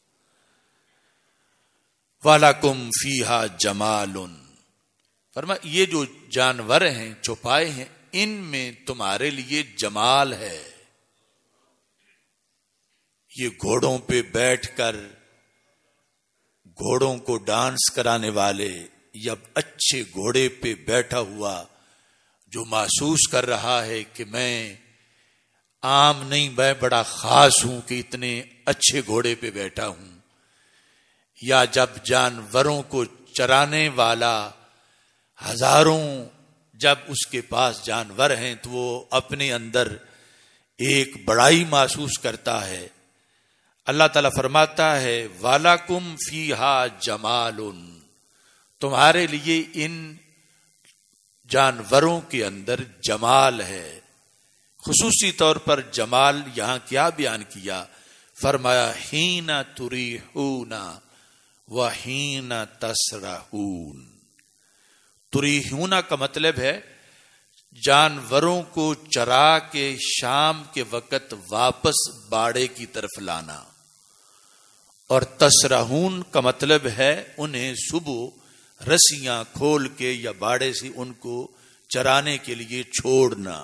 وَلَكُمْ فِيهَا جَمَالٌ، فرمایا یہ جو جانور ہیں، چوپائے ہیں، ان میں تمہارے لیے جمال ہے. یہ گھوڑوں پہ بیٹھ کر گھوڑوں کو ڈانس کرانے والے، یا اچھے گھوڑے پہ بیٹھا ہوا جو محسوس کر رہا ہے کہ میں عام نہیں، میں بڑا خاص ہوں کہ اتنے اچھے گھوڑے پہ بیٹھا ہوں. یا جب جانوروں کو چرانے والا ہزاروں جب اس کے پاس جانور ہیں تو وہ اپنے اندر ایک بڑائی محسوس کرتا ہے. اللہ تعالیٰ فرماتا ہے وَلَكُمْ فِيهَا جَمَالٌ، تمہارے لیے ان جانوروں کے اندر جمال ہے. خصوصی طور پر جمال یہاں کیا بیان کیا؟ فرمایا حین تریحون وحین تسرحون. تریحون کا مطلب ہے جانوروں کو چرا کے شام کے وقت واپس باڑے کی طرف لانا، اور تسرحون کا مطلب ہے انہیں صبح رسیاں کھول کے یا باڑے سے ان کو چرانے کے لیے چھوڑنا.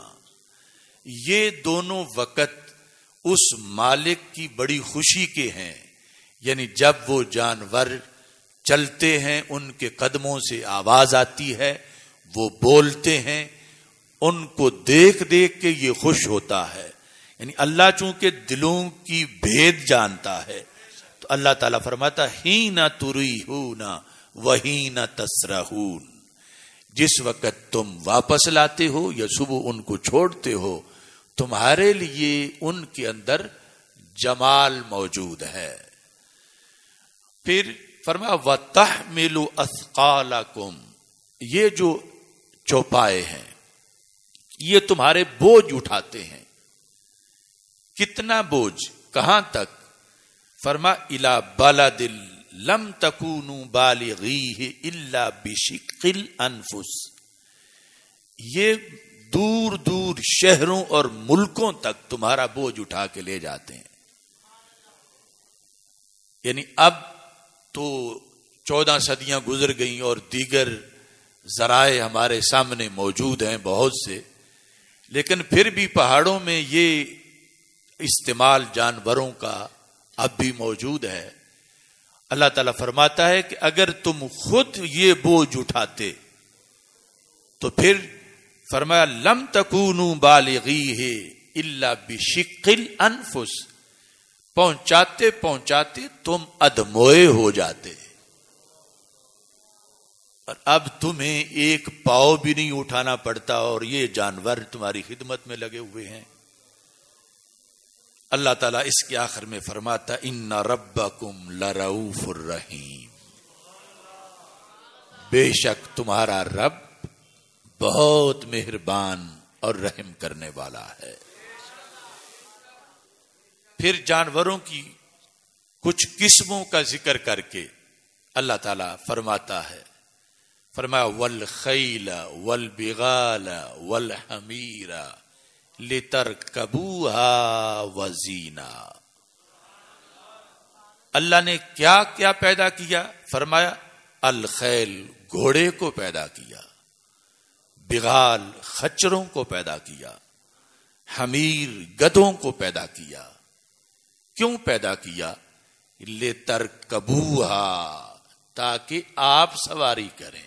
یہ دونوں وقت اس مالک کی بڑی خوشی کے ہیں، یعنی جب وہ جانور چلتے ہیں، ان کے قدموں سے آواز آتی ہے، وہ بولتے ہیں، ان کو دیکھ دیکھ کے یہ خوش ہوتا ہے. یعنی اللہ چونکہ دلوں کی بھید جانتا ہے تو اللہ تعالیٰ فرماتا حین تریحون وحین تسرحون، جس وقت تم واپس لاتے ہو یا صبح ان کو چھوڑتے ہو، تمہارے لیے ان کے اندر جمال موجود ہے. پھر فرمایا وَتَحْمِلُ أَثْقَالَكُمْ، یہ جو چوپائے ہیں یہ تمہارے بوجھ اٹھاتے ہیں. کتنا بوجھ، کہاں تک؟ فرما اِلَى بَلَدٍ لَمْ تَكُونُوا بَالِغِيهِ إِلَّا بِشِقِّ الْأَنفُسِ، یہ دور دور شہروں اور ملکوں تک تمہارا بوجھ اٹھا کے لے جاتے ہیں. یعنی اب تو 14 صدیاں گزر گئیں اور دیگر ذرائع ہمارے سامنے موجود ہیں بہت سے، لیکن پھر بھی پہاڑوں میں یہ استعمال جانوروں کا اب بھی موجود ہے. اللہ تعالیٰ فرماتا ہے کہ اگر تم خود یہ بوجھ اٹھاتے تو پھر فرمایا لم تکونوا بالغیہ الا بشق الانفس، پہنچاتے پہنچاتے تم ادموئے ہو جاتے. اور اب تمہیں ایک پاؤ بھی نہیں اٹھانا پڑتا اور یہ جانور تمہاری خدمت میں لگے ہوئے ہیں. اللہ تعالیٰ اس کے آخر میں فرماتا ان ربکم لرؤوف الرحیم، بے شک تمہارا رب بہت مہربان اور رحم کرنے والا ہے. پھر جانوروں کی کچھ قسموں کا ذکر کر کے اللہ تعالیٰ فرماتا ہے، فرمایا والخیل والبغال والحمیر لترکبوها وزینا. اللہ نے کیا کیا پیدا کیا؟ فرمایا الخیل گھوڑے کو پیدا کیا، بغال خچروں کو پیدا کیا، حمیر گدھوں کو پیدا کیا. کیوں پیدا کیا؟ لترکبوها، تاکہ آپ سواری کریں،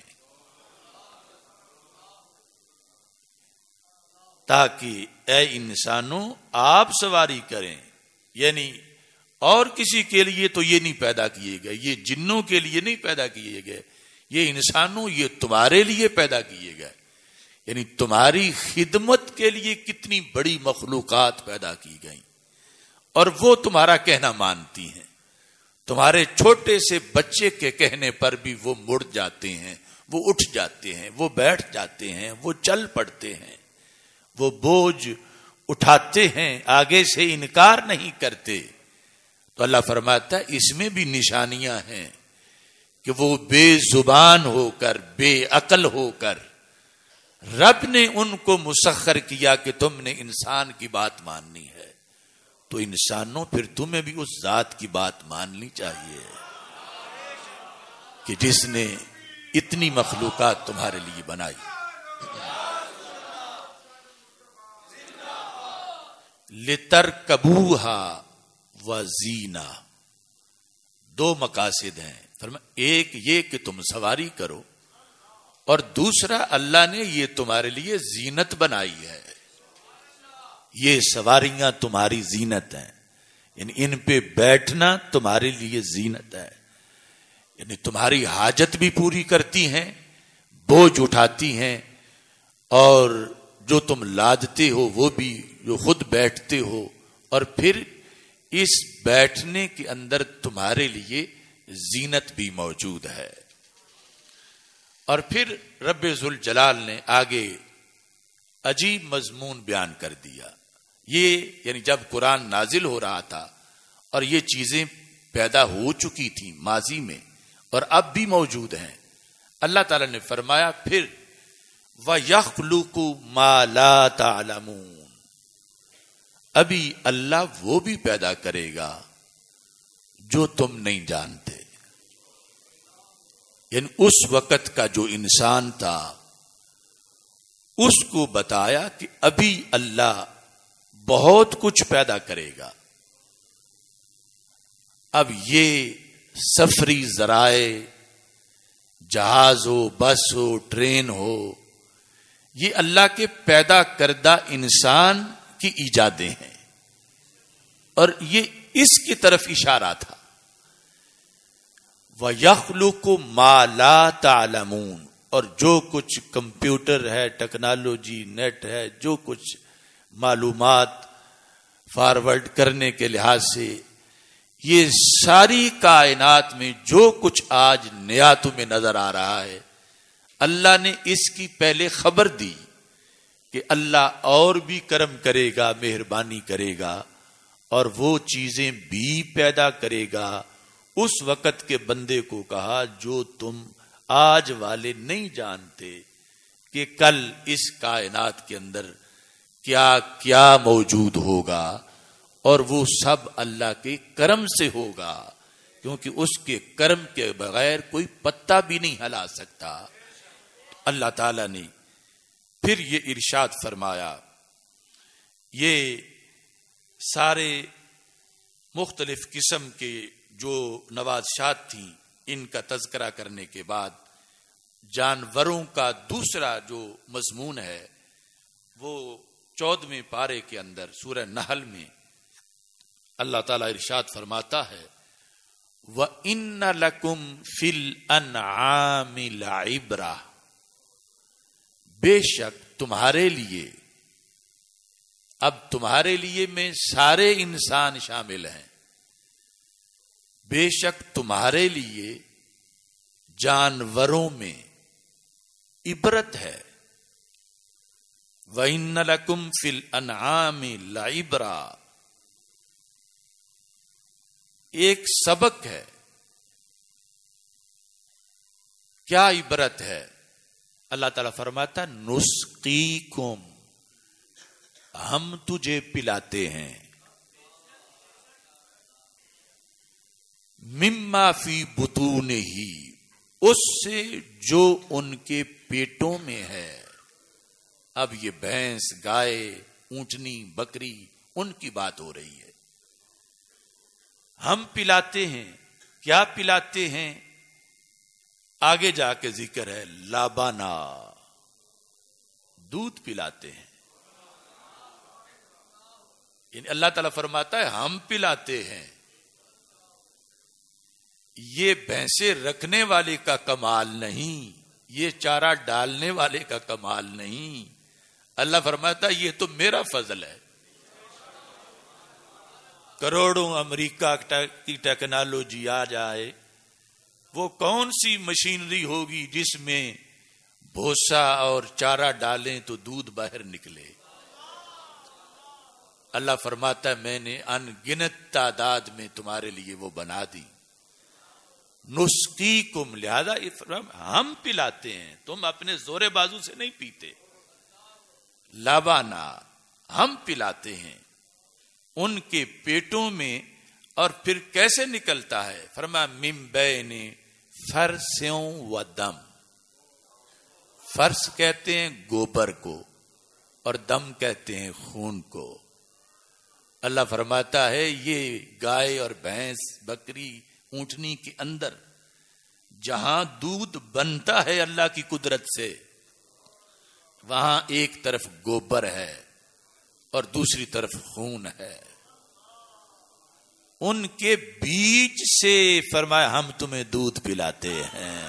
تاکہ اے انسانوں آپ سواری کریں. یعنی اور کسی کے لیے تو یہ نہیں پیدا کیے گئے، یہ جنوں کے لیے نہیں پیدا کیے گئے، یہ انسانوں یہ تمہارے لیے پیدا کیے گئے. یعنی تمہاری خدمت کے لیے کتنی بڑی مخلوقات پیدا کی گئیں اور وہ تمہارا کہنا مانتی ہیں. تمہارے چھوٹے سے بچے کے کہنے پر بھی وہ مڑ جاتے ہیں، وہ اٹھ جاتے ہیں، وہ بیٹھ جاتے ہیں، وہ چل پڑتے ہیں، وہ بوجھ اٹھاتے ہیں، آگے سے انکار نہیں کرتے. تو اللہ فرماتا ہے اس میں بھی نشانیاں ہیں کہ وہ بے زبان ہو کر، بے عقل ہو کر رب نے ان کو مسخر کیا کہ تم نے انسان کی بات ماننی ہے. تو انسانوں پھر تمہیں بھی اس ذات کی بات ماننی چاہیے کہ جس نے اتنی مخلوقات تمہارے لیے بنائی. لترکبوها وزینا، دو مقاصد ہیں. ایک یہ کہ تم سواری کرو، اور دوسرا اللہ نے یہ تمہارے لیے زینت بنائی ہے. یہ سواریاں تمہاری زینت ہیں، یعنی ان پہ بیٹھنا تمہارے لیے زینت ہے. یعنی تمہاری حاجت بھی پوری کرتی ہیں، بوجھ اٹھاتی ہیں، اور جو تم لادتے ہو وہ بھی جو خود بیٹھتے ہو، اور پھر اس بیٹھنے کے اندر تمہارے لیے زینت بھی موجود ہے. اور پھر رب ذوالجلال نے آگے عجیب مضمون بیان کر دیا. یہ یعنی جب قرآن نازل ہو رہا تھا اور یہ چیزیں پیدا ہو چکی تھیں ماضی میں اور اب بھی موجود ہیں، اللہ تعالی نے فرمایا پھر وَيَخْلُقُ مَا لَا تَعْلَمُونَ، ابھی اللہ وہ بھی پیدا کرے گا جو تم نہیں جانتے. یعنی اس وقت کا جو انسان تھا اس کو بتایا کہ ابھی اللہ بہت کچھ پیدا کرے گا. اب یہ سفری ذرائع، جہاز ہو، بس ہو، ٹرین ہو، یہ اللہ کے پیدا کردہ انسان کی ایجادیں ہیں، اور یہ اس کی طرف اشارہ تھا. وَيَخْلُقُ مَا لَا تَعْلَمُونَ، اور جو کچھ کمپیوٹر ہے، ٹیکنالوجی، نیٹ ہے، جو کچھ معلومات فارورڈ کرنے کے لحاظ سے یہ ساری کائنات میں جو کچھ آج نیا تمہیں نظر آ رہا ہے، اللہ نے اس کی پہلے خبر دی کہ اللہ اور بھی کرم کرے گا، مہربانی کرے گا، اور وہ چیزیں بھی پیدا کرے گا. اس وقت کے بندے کو کہا جو تم آج والے نہیں جانتے کہ کل اس کائنات کے اندر کیا کیا موجود ہوگا، اور وہ سب اللہ کے کرم سے ہوگا، کیونکہ اس کے کرم کے بغیر کوئی پتا بھی نہیں ہلا سکتا. اللہ تعالی نے پھر یہ ارشاد فرمایا. یہ سارے مختلف قسم کے جو نوازشات تھیں ان کا تذکرہ کرنے کے بعد جانوروں کا دوسرا جو مضمون ہے وہ 14ویں پارے کے اندر سورہ نحل میں اللہ تعالیٰ ارشاد فرماتا ہے وَإِنَّ لَكُمْ فِي الْأَنْعَامِ لَعِبْرَةً، بے شک تمہارے لیے، اب تمہارے لیے میں سارے انسان شامل ہیں، بے شک تمہارے لیے جانوروں میں عبرت ہے۔ وَإِنَّ لَكُمْ فِي الْأَنْعَامِ لَعِبْرَةً، ایک سبق ہے۔ کیا عبرت ہے؟ اللہ تعالیٰ فرماتا نسقیکم، ہم تجھے پلاتے ہیں، مما فی بطونہ، اس سے جو ان کے پیٹوں میں ہے۔ اب یہ بھینس، گائے، اونٹنی، بکری، ان کی بات ہو رہی ہے۔ ہم پلاتے ہیں، کیا پلاتے ہیں؟ آگے جا کے ذکر ہے، لبنا، دودھ پلاتے ہیں۔ یعنی اللہ تعالیٰ فرماتا ہے ہم پلاتے ہیں۔ یہ بھینسیں رکھنے والے کا کمال نہیں، یہ چارہ ڈالنے والے کا کمال نہیں۔ اللہ فرماتا ہے یہ تو میرا فضل ہے۔ کروڑوں امریکہ کی ٹیکنالوجی آ جائے، وہ کون سی مشینری ہوگی جس میں بھوسا اور چارہ ڈالیں تو دودھ باہر نکلے؟ اللہ فرماتا ہے میں نے ان گنت تعداد میں تمہارے لیے وہ بنا دی۔ نسقیکم، لہذا ہم پلاتے ہیں، تم اپنے زور بازو سے نہیں پیتے۔ لبنا، ہم پلاتے ہیں ان کے پیٹوں میں، اور پھر کیسے نکلتا ہے؟ فرمایا من بین فرث و دم، فرث کہتے ہیں گوبر کو اور دم کہتے ہیں خون کو۔ اللہ فرماتا ہے یہ گائے اور بھینس، بکری، اونٹنی کے اندر جہاں دودھ بنتا ہے اللہ کی قدرت سے، وہاں ایک طرف گوبر ہے اور دوسری طرف خون ہے۔ ان کے بیچ سے فرمایا ہم تمہیں دودھ پلاتے ہیں۔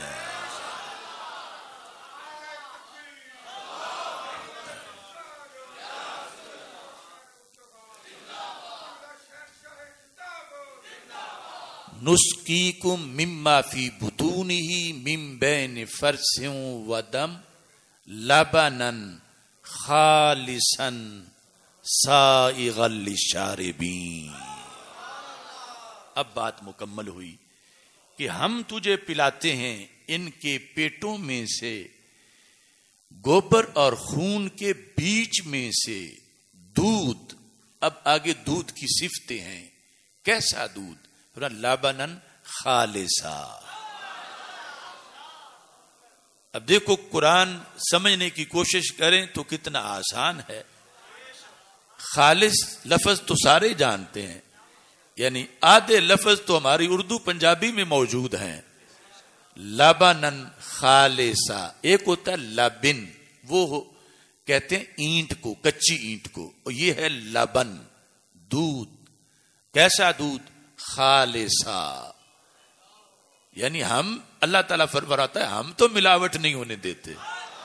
نسقیکم مما فی بطونہ من بین فرث و دم لبنا خالصا سائغا للشاربین۔ اب بات مکمل ہوئی کہ ہم تجھے پلاتے ہیں ان کے پیٹوں میں سے، گوبر اور خون کے بیچ میں سے دودھ۔ اب آگے دودھ کی صفتیں ہیں، کیسا دودھ؟ لبنن خالصا۔ اب دیکھو قرآن سمجھنے کی کوشش کریں تو کتنا آسان ہے۔ خالص لفظ تو سارے جانتے ہیں، یعنی آدھے لفظ تو ہماری اردو پنجابی میں موجود ہیں۔ لبنن خالصا، ایک ہوتا ہے لبن، وہ کہتے ہیں اینٹ کو، کچی اینٹ کو، اور یہ ہے لبن، دودھ۔ کیسا دودھ؟ خالصا، یعنی ہم، اللہ تعالیٰ فرماتا ہے ہم تو ملاوٹ نہیں ہونے دیتے۔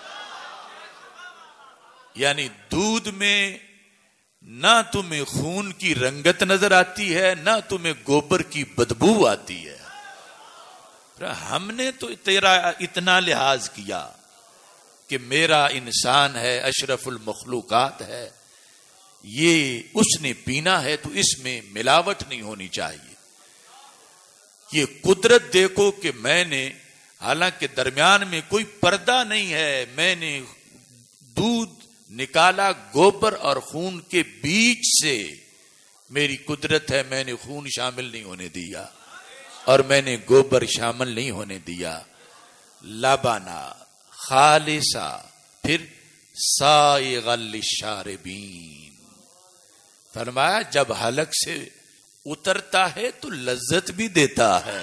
یعنی دودھ میں نہ تمہیں خون کی رنگت نظر آتی ہے، نہ تمہیں گوبر کی بدبو آتی ہے۔ ہم نے تو تیرا اتنا لحاظ کیا کہ میرا انسان ہے، اشرف المخلوقات ہے، یہ اس نے پینا ہے تو اس میں ملاوٹ نہیں ہونی چاہیے۔ یہ قدرت دیکھو کہ میں نے، حالانکہ درمیان میں کوئی پردہ نہیں ہے، میں نے دودھ نکالا گوبر اور خون کے بیچ سے، میری قدرت ہے، میں نے خون شامل نہیں ہونے دیا اور میں نے گوبر شامل نہیں ہونے دیا۔ لبنا خالصا، پھر سائغا للشاربین، فرمایا جب حلق سے اترتا ہے تو لذت بھی دیتا ہے۔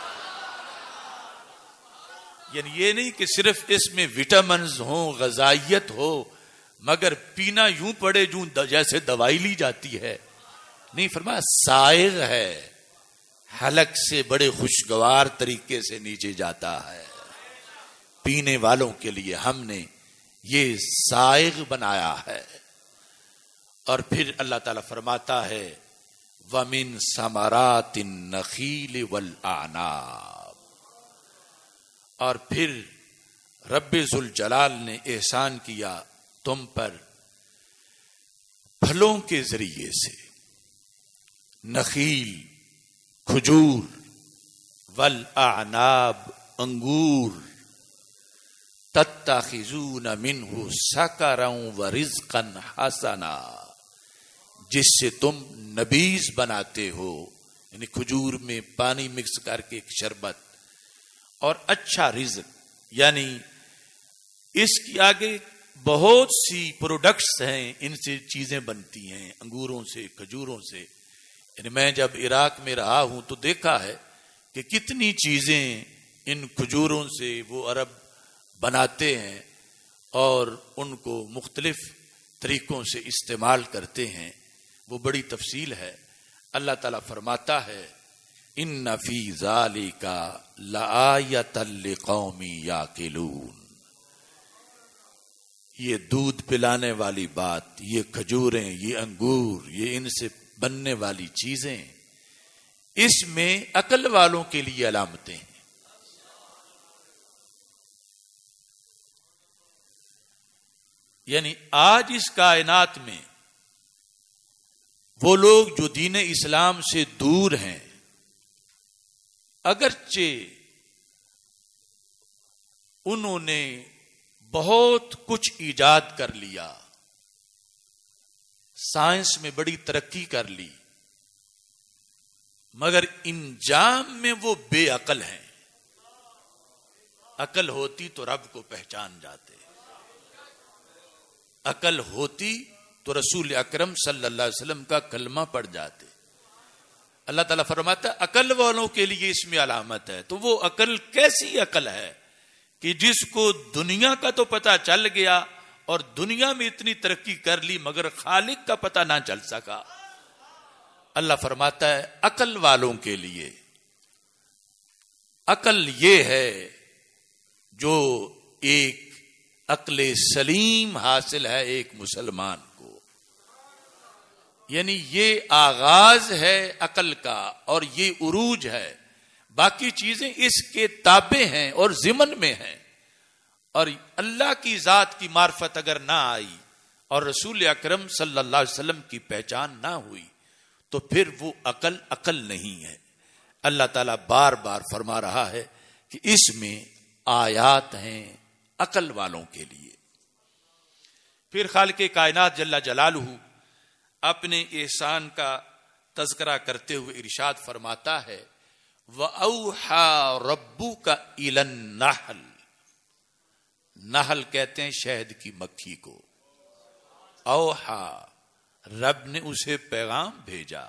یعنی یہ نہیں کہ صرف اس میں وٹامنز ہوں، غذائیت ہو، مگر پینا یوں پڑے جوں جیسے دوائی لی جاتی ہے، نہیں، فرمایا سائغ ہے، حلق سے بڑے خوشگوار طریقے سے نیچے جاتا ہے. پینے والوں کے لیے ہم نے یہ سائغ بنایا ہے. اور پھر اللہ تعالیٰ فرماتا ہے وَمِن ثَمَرَاتِ النَّخِيلِ وَالْأَعْنَابِ. اور پھر رب ذوالجلال نے احسان کیا تم پر پھلوں کے ذریعے سے. نخیل کھجور، والاعناب انگور، تتخذون منہ سکرا ورزقا حسنا، جس سے تم نبیذ بناتے ہو، یعنی کھجور میں پانی مکس کر کے ایک شربت، اور اچھا رزق. یعنی اس کی آگے بہت سی پروڈکٹس ہیں، ان سے چیزیں بنتی ہیں، انگوروں سے، کھجوروں سے. یعنی میں جب عراق میں رہا ہوں تو دیکھا ہے کہ کتنی چیزیں ان کھجوروں سے وہ عرب بناتے ہیں اور ان کو مختلف طریقوں سے استعمال کرتے ہیں. وہ بڑی تفصیل ہے. اللہ تعالیٰ فرماتا ہے ان فی ذالک لآیۃ لقوم یعقلون. یہ دودھ پلانے والی بات، یہ کھجوریں، یہ انگور، یہ ان سے بننے والی چیزیں، اس میں عقل والوں کے لیے علامتیں ہیں. یعنی آج اس کائنات میں وہ لوگ جو دین اسلام سے دور ہیں، اگرچہ انہوں نے بہت کچھ ایجاد کر لیا، سائنس میں بڑی ترقی کر لی، مگر انجام میں وہ بے عقل ہیں. عقل ہوتی تو رب کو پہچان جاتے، عقل ہوتی تو رسول اکرم صلی اللہ علیہ وسلم کا کلمہ پڑھ جاتے. اللہ تعالیٰ فرماتا ہے عقل والوں کے لیے اس میں علامت ہے. تو وہ عقل کیسی عقل ہے کہ جس کو دنیا کا تو پتہ چل گیا اور دنیا میں اتنی ترقی کر لی مگر خالق کا پتہ نہ چل سکا. اللہ فرماتا ہے عقل والوں کے لیے. عقل یہ ہے جو ایک عقل سلیم حاصل ہے ایک مسلمان کو. یعنی یہ آغاز ہے عقل کا اور یہ عروج ہے. باقی چیزیں اس کے تابع ہیں اور ضمن میں ہیں. اور اللہ کی ذات کی معرفت اگر نہ آئی اور رسول اکرم صلی اللہ علیہ وسلم کی پہچان نہ ہوئی تو پھر وہ عقل نہیں ہے. اللہ تعالیٰ بار بار فرما رہا ہے کہ اس میں آیات ہیں عقل والوں کے لیے. پھر خالق کائنات جل جلالہ اپنے احسان کا تذکرہ کرتے ہوئے ارشاد فرماتا ہے وَأَوْحَى رَبُّكَ إِلَى النَّحْلِ. نحل کہتے ہیں شہد کی مکھی کو. اوحا، رب نے اسے پیغام بھیجا.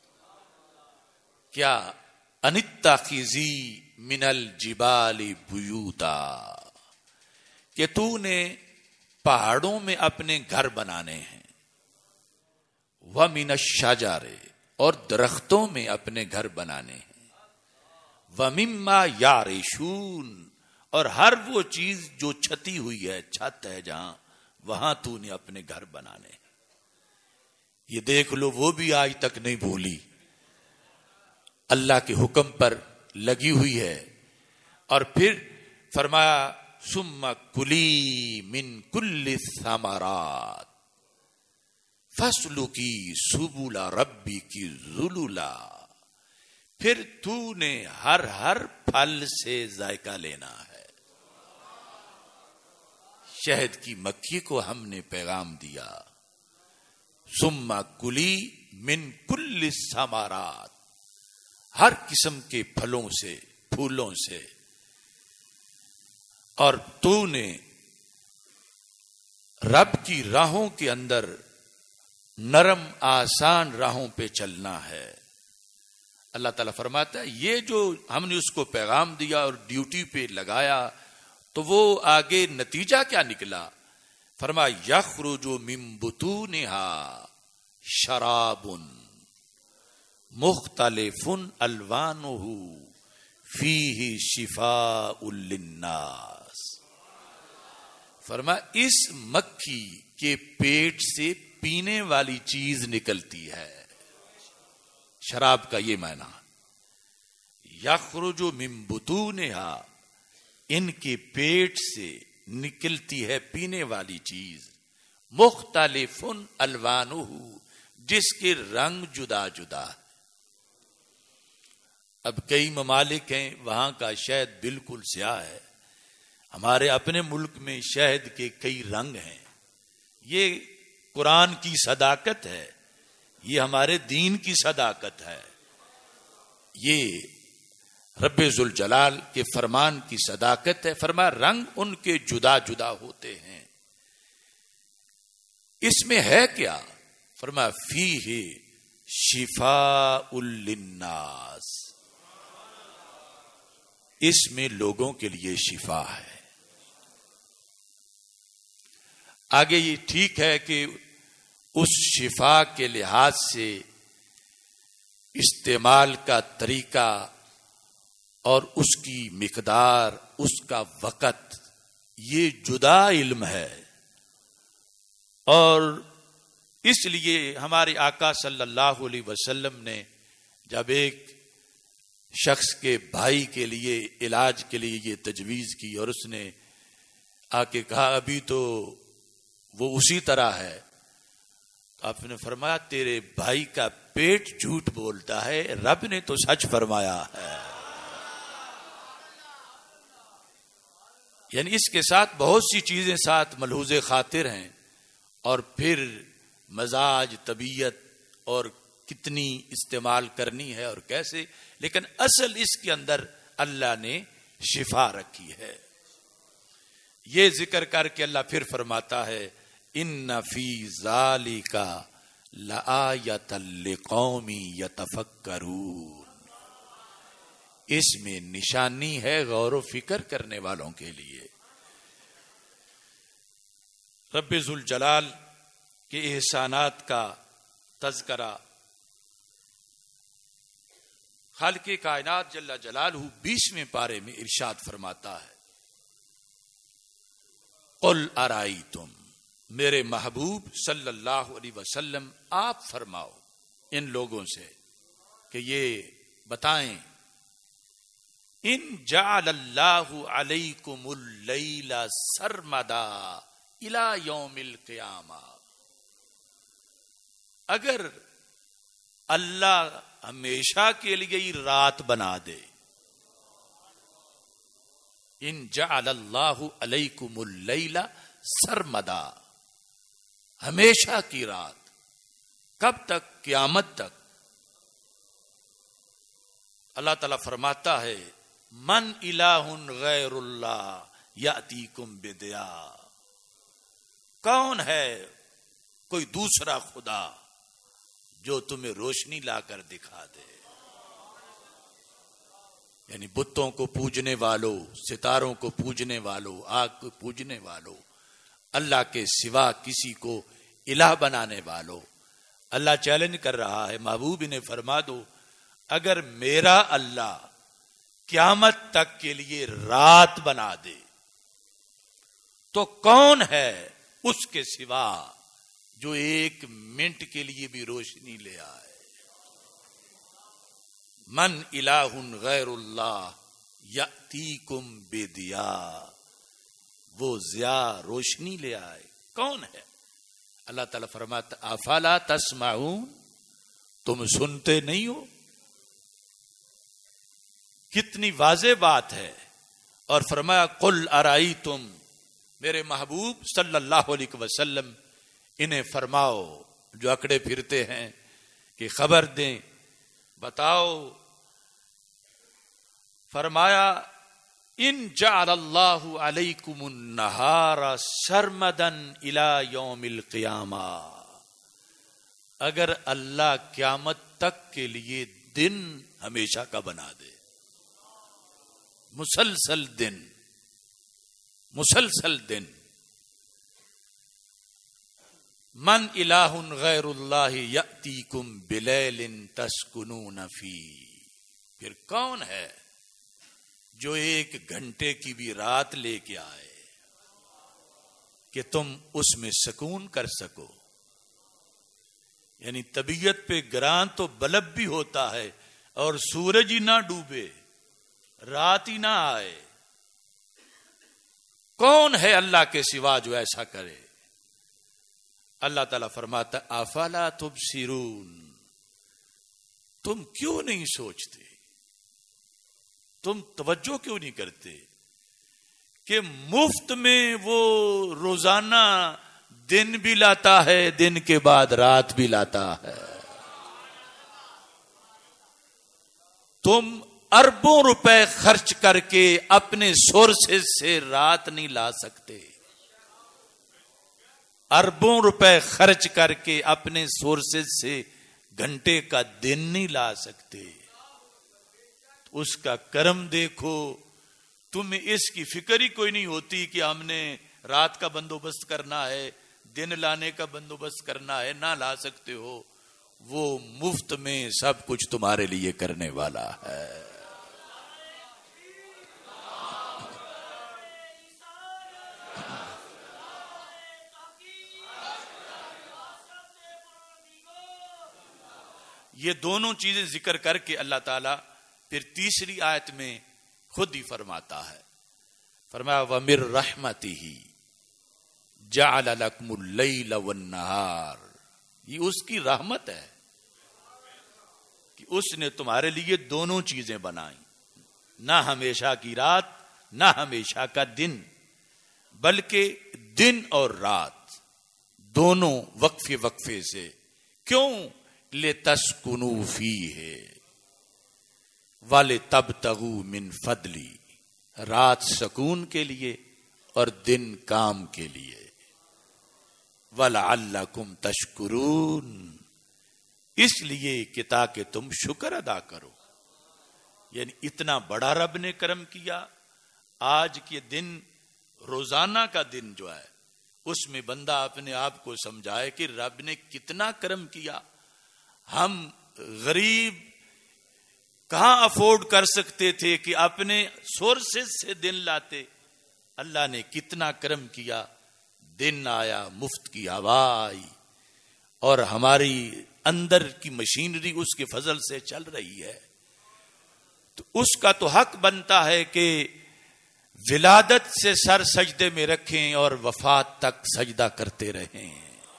کیا؟ انِتَّخِذِي مِنَ الْجِبَالِ بُيُوتًا، کہ تو نے پہاڑوں میں اپنے گھر بنانے ہیں. وَمِنَ الشَّجَرِ، اور درختوں میں اپنے گھر بنانے ہیں. وَمِمَّا يَعْرِشُونَ، اور ہر وہ چیز جو چھتی ہوئی ہے، چھت ہے جہاں، وہاں تو نے اپنے گھر بنانے ہیں. یہ دیکھ لو وہ بھی آج تک نہیں بھولی، اللہ کے حکم پر لگی ہوئی ہے. اور پھر فرمایا ثم کلی من کل الثمرات فاسلکی سبل ربک ذللا. پھر تو نے ہر پھل سے ذائقہ لینا ہے. شہد کی مکھی کو ہم نے پیغام دیا ثم کلی من کل الثمرات، ہر قسم کے پھلوں سے، پھولوں سے. اور تو نے رب کی راہوں کے اندر نرم آسان راہوں پہ چلنا ہے. اللہ تعالیٰ فرماتا ہے یہ جو ہم نے اس کو پیغام دیا اور ڈیوٹی پہ لگایا تو وہ آگے نتیجہ کیا نکلا؟ فرمایا یخرج من بطونہا شراب، مختلف الوانہ فیہ شفاء للناس. فرمایا اس مکھی کے پیٹ سے پینے والی چیز نکلتی ہے. شراب کا یہ معنی. یخرج من بطونہا ان کے پیٹ سے نکلتی ہے پینے والی چیز. مختلف الوانہ جس کے رنگ جدا جدا. اب کئی ممالک ہیں وہاں کا شہد بالکل سیاہ ہے. ہمارے اپنے ملک میں شہد کے کئی رنگ ہیں. یہ قرآن کی صداقت ہے, یہ ہمارے دین کی صداقت ہے, یہ رب ذوالجلال کے فرمان کی صداقت ہے. فرمایا رنگ ان کے جدا جدا ہوتے ہیں. اس میں ہے کیا؟ فرمایا فیہ شفاء للناس, اس میں لوگوں کے لیے شفا ہے. آگے یہ ٹھیک ہے کہ اس شفا کے لحاظ سے استعمال کا طریقہ اور اس کی مقدار, اس کا وقت, یہ جدا علم ہے. اور اس لیے ہمارے آقا صلی اللہ علیہ وسلم نے جب ایک شخص کے بھائی کے لیے علاج کے لیے یہ تجویز کی اور اس نے آ کے کہا ابھی تو وہ اسی طرح ہے, آپ نے فرمایا تیرے بھائی کا پیٹ جھوٹ بولتا ہے, رب نے تو سچ فرمایا ہے. یعنی اس کے ساتھ بہت سی چیزیں ساتھ ملحوظ خاطر ہیں, اور پھر مزاج, طبیعت اور کتنی استعمال کرنی ہے اور کیسے, لیکن اصل اس کے اندر اللہ نے شفا رکھی ہے. یہ ذکر کر کے اللہ پھر فرماتا ہے ان فی ذالک لآیۃ لقوم یتفکرون, اس میں نشانی ہے غور و فکر کرنے والوں کے لیے. رب ذوالجلال کے احسانات کا تذکرہ خالق کائنات جل جلالہ 20ویں پارے میں ارشاد فرماتا ہے قل ارائیتم, میرے محبوب صلی اللہ علیہ وسلم آپ فرماؤ ان لوگوں سے کہ یہ بتائیں, ان جعل اللہ علیکم اللیل سرمدا الی یوم القیامہ, اگر اللہ ہمیشہ کے لیے ہی رات بنا دے, ان جعل اللہ علیکم اللیل سرمدا, ہمیشہ کی رات, کب تک؟ قیامت تک. اللہ تعالیٰ فرماتا ہے من الہ غیر اللہ یاتیکم بدیاء, کون ہے کوئی دوسرا خدا جو تمہیں روشنی لا کر دکھا دے. یعنی بتوں کو پوجنے والوں, ستاروں کو پوجنے والوں, آگ کو پوجنے والوں, اللہ کے سوا کسی کو الہ بنانے والوں. اللہ چیلنج کر رہا ہے محبوب انہیں فرما دو اگر میرا اللہ قیامت تک کے لیے رات بنا دے تو کون ہے اس کے سوا جو 1 منٹ کے لیے بھی روشنی لے آئے. من الہ غیر اللہ یاتیکم بدیاء, وہ ضیاء روشنی لے آئے, کون ہے؟ اللہ تعالیٰ فرماتا افلا تسمعون, تم سنتے نہیں ہو. کتنی واضح بات ہے. اور فرمایا قل ارائیتم, میرے محبوب صلی اللہ علیہ وسلم انہیں فرماؤ جو اکڑے پھرتے ہیں کہ خبر دیں, بتاؤ. فرمایا ان جعل اللہ علیکم النہار سرمدا الی یوم القیامہ, اگر اللہ قیامت تک کے لیے دن ہمیشہ کا بنا دے, مسلسل دن, مسلسل دن. من الہ غیر اللہ یأتیکم بلیل تسکنون فی، پھر کون ہے جو 1 گھنٹے کی بھی رات لے کے آئے کہ تم اس میں سکون کر سکو. یعنی طبیعت پہ گران تو بلب بھی ہوتا ہے اور سورج ہی نہ ڈوبے، رات ہی نہ آئے. کون ہے اللہ کے سوا جو ایسا کرے؟ اللہ تعالیٰ فرماتا افلا تبصرون، تم کیوں نہیں سوچتے، تم توجہ کیوں نہیں کرتے کہ مفت میں وہ روزانہ دن بھی لاتا ہے، دن کے بعد رات بھی لاتا ہے. تم اربوں روپے خرچ کر کے اپنے سورسز سے رات نہیں لا سکتے، اربوں روپے خرچ کر کے اپنے سورسز سے گھنٹے کا دن نہیں لا سکتے. اس کا کرم دیکھو، تمہیں اس کی فکر ہی کوئی نہیں ہوتی کہ ہم نے رات کا بندوبست کرنا ہے، دن لانے کا بندوبست کرنا ہے، نہ لا سکتے ہو. وہ مفت میں سب کچھ تمہارے لیے کرنے والا ہے. یہ دونوں چیزیں ذکر کر کے اللہ تعالیٰ پھر تیسری آیت میں خود ہی فرماتا ہے، فرمایا وَمِن رَحْمَتِهِ جَعَلَ لَكُمُ اللَّيْلَ وَالنَّهَارَ، یہ اس کی رحمت ہے کہ اس نے تمہارے لیے دونوں چیزیں بنائیں، نہ ہمیشہ کی رات نہ ہمیشہ کا دن، بلکہ دن اور رات دونوں وقفے وقفے سے. کیوں؟ لِتَسْكُنُوا فِيهِ وَلِتَبْتَغُوا مِنْ فَضْلِهِ، رات سکون کے لیے اور دن کام کے لیے. وَلَعَلَّكُمْ تَشْكُرُونَ، اس لیے کہ تاکہ تم شکر ادا کرو. یعنی اتنا بڑا رب نے کرم کیا. آج کے دن روزانہ کا دن جو ہے اس میں بندہ اپنے آپ کو سمجھائے کہ رب نے کتنا کرم کیا. ہم غریب کہاں افورڈ کر سکتے تھے کہ اپنے سورسز سے دن لاتے. اللہ نے کتنا کرم کیا، دن آیا، مفت کی ہوا آئی، اور ہماری اندر کی مشینری اس کے فضل سے چل رہی ہے. تو اس کا تو حق بنتا ہے کہ ولادت سے سر سجدے میں رکھیں اور وفات تک سجدہ کرتے رہیں.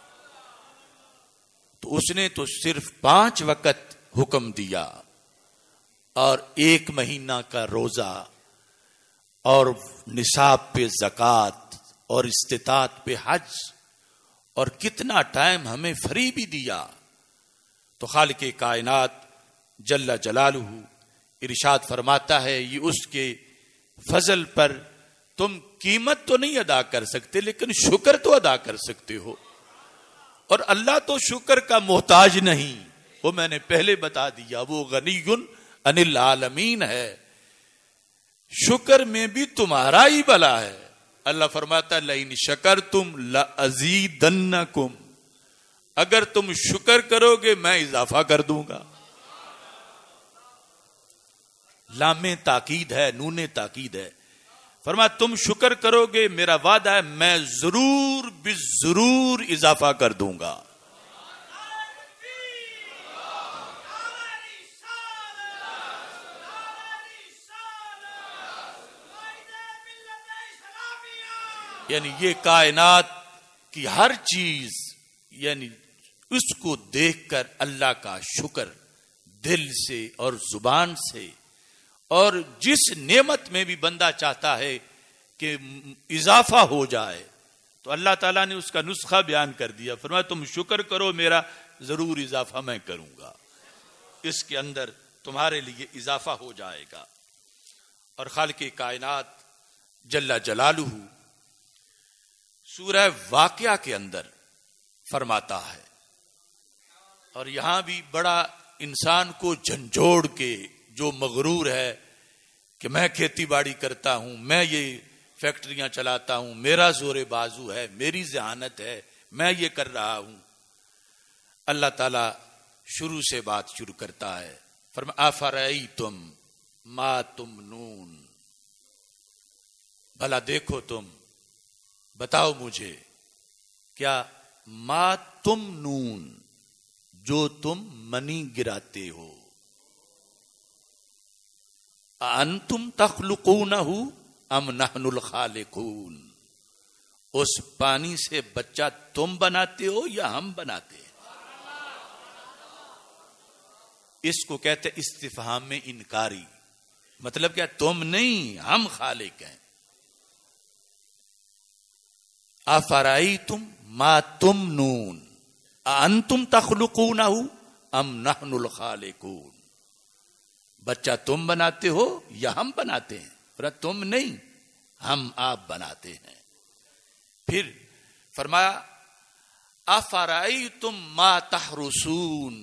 تو اس نے تو صرف 5 وقت حکم دیا اور 1 مہینہ کا روزہ اور نصاب پہ زکوٰۃ اور استطاعت پہ حج، اور کتنا ٹائم ہمیں فری بھی دیا. تو خالق کائنات جل جلالہ ارشاد فرماتا ہے یہ اس کے فضل پر تم قیمت تو نہیں ادا کر سکتے لیکن شکر تو ادا کر سکتے ہو. اور اللہ تو شکر کا محتاج نہیں، وہ میں نے پہلے بتا دیا، وہ غنی عن العالمین ہے. شکر میں بھی تمہارا ہی بھلا ہے. اللہ فرماتا لئن شکرتم لازیدنکم، اگر تم شکر کرو گے میں اضافہ کر دوں گا. لام تاکید ہے، نون تاکید ہے. فرمایا تم شکر کرو گے، میرا وعدہ ہے میں ضرور بالضرور اضافہ کر دوں گا. یعنی یہ کائنات کی ہر چیز، یعنی اس کو دیکھ کر اللہ کا شکر دل سے اور زبان سے، اور جس نعمت میں بھی بندہ چاہتا ہے کہ اضافہ ہو جائے تو اللہ تعالیٰ نے اس کا نسخہ بیان کر دیا. فرمایا تم شکر کرو، میرا ضرور اضافہ میں کروں گا، اس کے اندر تمہارے لیے اضافہ ہو جائے گا. اور خالق کائنات جل جلالہ سورہ واقعہ کے اندر فرماتا ہے، اور یہاں بھی بڑا انسان کو جھنجھوڑ کے، جو مغرور ہے کہ میں کھیتی باڑی کرتا ہوں، میں یہ فیکٹریاں چلاتا ہوں، میرا زور بازو ہے، میری ذہانت ہے، میں یہ کر رہا ہوں. اللہ تعالی شروع سے بات شروع کرتا ہے. فرمایا افرأیتم ما تمنون، بھلا دیکھو تم، بتاؤ مجھے کیا ما تمنون، جو تم منی گراتے ہو. انتم تخلقونہ ام نحن الخالقون، اس پانی سے بچہ تم بناتے ہو یا ہم بناتے ہیں؟ اس کو کہتے استفہام میں انکاری، مطلب کیا تم نہیں، ہم خالق ہیں. افرأیتم ما تمنون انتم تخلقونہ ام نحن الخالقون، بچہ تم بناتے ہو یا ہم بناتے ہیں؟ تم نہیں، ہم آپ بناتے ہیں. پھر فرمایا افرأیتم ما تحرثون،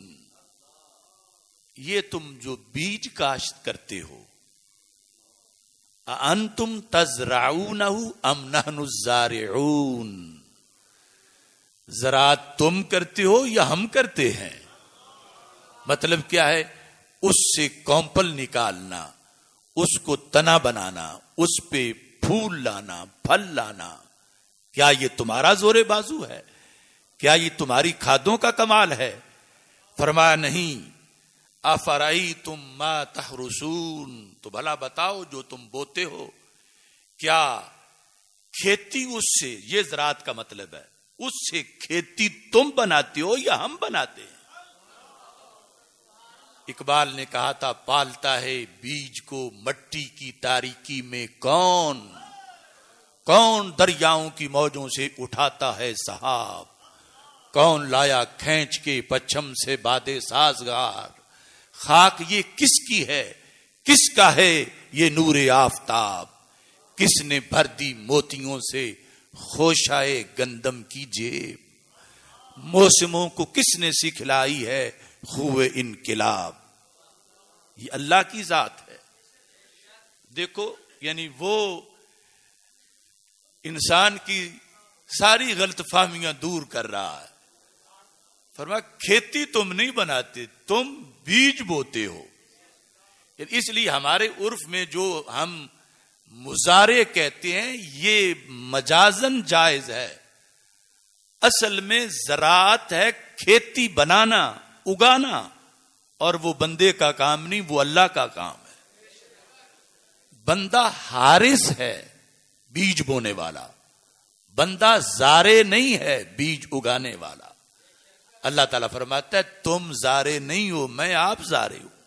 یہ تم جو بیج کاشت کرتے ہو، انتم تزرعونہ ام نحن الزارعون، زراعت تم کرتے ہو یا ہم کرتے ہیں؟ مطلب کیا ہے؟ اس سے کومپل نکالنا، اس کو تنا بنانا، اس پہ پھول لانا، پھل لانا، کیا یہ تمہارا زور بازو ہے؟ کیا یہ تمہاری کھادوں کا کمال ہے؟ فرمایا نہیں. افرأیتم ما تحرثون، تو بھلا بتاؤ جو تم بوتے ہو، کیا کھیتی اس سے، یہ زراعت کا مطلب ہے، اس سے کھیتی تم بناتے ہو یا ہم بناتے ہیں؟ اقبال نے کہا تھا پالتا ہے بیج کو مٹی کی تاریکی میں کون، کون دریاؤں کی موجوں سے اٹھاتا ہے سحاب، کون لایا کھینچ کے پچھم سے بادے سازگار، خاک یہ کس کی ہے، کس کا ہے یہ نور آفتاب، کس نے بھر دی موتیوں سے خوشائے گندم کی جیب، موسموں کو کس نے سکھلائی ہے خوئے انقلاب. یہ اللہ کی ذات ہے. دیکھو یعنی وہ انسان کی ساری غلط فہمیاں دور کر رہا ہے. فرمایا کھیتی تم نہیں بناتے، تم بیج بوتے ہو. اس لیے ہمارے عرف میں جو ہم مزارع کہتے ہیں یہ مجازن جائز ہے، اصل میں زراعت ہے کھیتی بنانا، اگانا، اور وہ بندے کا کام نہیں، وہ اللہ کا کام ہے. بندہ حارث ہے بیج بونے والا، بندہ زارع نہیں ہے بیج اگانے والا. اللہ تعالیٰ فرماتا ہے تم زارع نہیں ہو، میں آپ زارع ہوں.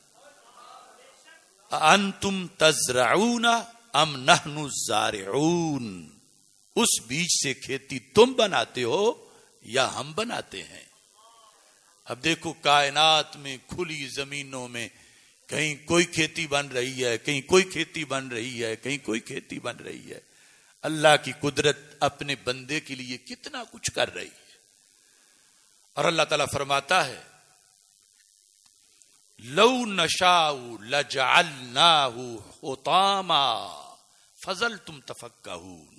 انتم تزرعون ام نحن الزارعون، اس بیج سے کھیتی تم بناتے ہو یا ہم بناتے ہیں؟ اب دیکھو کائنات میں کھلی زمینوں میں کہیں کوئی کھیتی بن رہی ہے، کہیں کوئی کھیتی بن رہی ہے، کہیں کوئی کھیتی بن رہی ہے. اللہ کی قدرت اپنے بندے کے لیے کتنا کچھ کر رہی ہے. اور اللہ تعالیٰ فرماتا ہے لو نشاء لجعلناہ حطاما فظلتم تفکہون.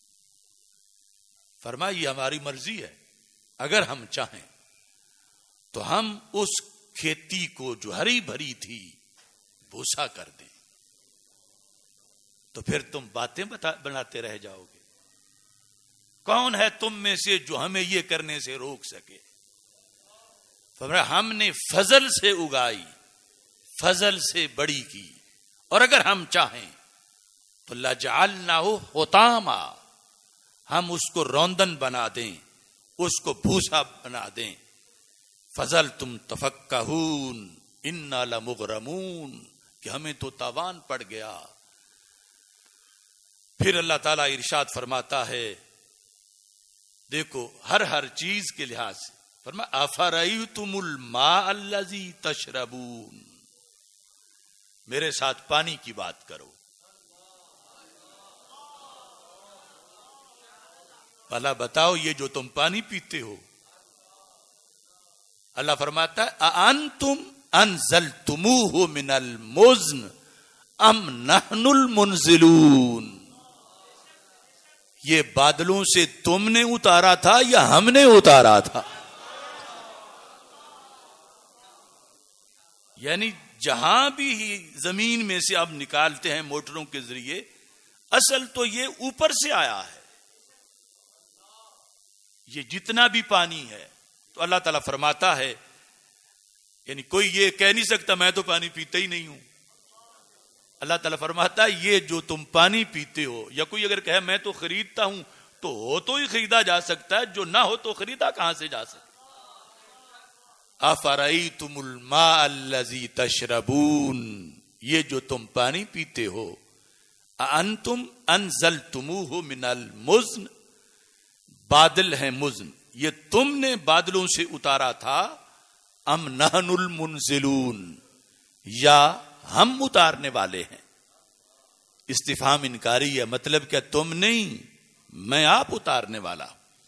فرمایا یہ ہماری مرضی ہے، اگر ہم چاہیں تو ہم اس کھیتی کو جو ہری بھری تھی بوسا کر دیں، تو پھر تم باتیں بناتے رہ جاؤ گے. کون ہے تم میں سے جو ہمیں یہ کرنے سے روک سکے؟ فرمایا ہم نے فضل سے اگائی، فضل سے بڑی کی، اور اگر ہم چاہیں تو لجعلناہ حطاما، ہم اس کو روندن بنا دیں، اس کو بھوسا بنا دیں. فضل تم تفکہون انا لمغرمون، کہ ہمیں تو تاوان پڑ گیا. پھر اللہ تعالیٰ ارشاد فرماتا ہے دیکھو ہر چیز کے لحاظ سے، فرمایا افرأیتم الماء الذی تشربون، میرے ساتھ پانی کی بات کرو. بھلا بتاؤ یہ جو تم پانی پیتے ہو، اللہ فرماتا ہے اانتم انزلتموہ من المزن ام نحن المنزلون، یہ بادلوں سے تم نے اتارا تھا یا ہم نے اتارا تھا؟ یعنی جہاں بھی زمین میں سے اب نکالتے ہیں موٹروں کے ذریعے، اصل تو یہ اوپر سے آیا ہے، یہ جتنا بھی پانی ہے۔ تو اللہ تعالیٰ فرماتا ہے، یعنی کوئی یہ کہہ نہیں سکتا میں تو پانی پیتا ہی نہیں ہوں۔ اللہ تعالیٰ فرماتا ہے یہ جو تم پانی پیتے ہو، یا کوئی اگر کہے میں تو خریدتا ہوں، تو ہو تو ہی خریدا جا سکتا ہے، جو نہ ہو تو خریدا کہاں سے جا سکتا؟ افرأیتم الماء الذی تشربون، یہ جو تم پانی پیتے ہو، انتم انزلتموہ من المزن، بادل ہیں مزن، یہ تم نے بادلوں سے اتارا تھا، ام نحن المنزلون، یا ہم اتارنے والے ہیں۔ استفہام انکاری ہے، مطلب کیا تم نہیں، میں آپ اتارنے والا۔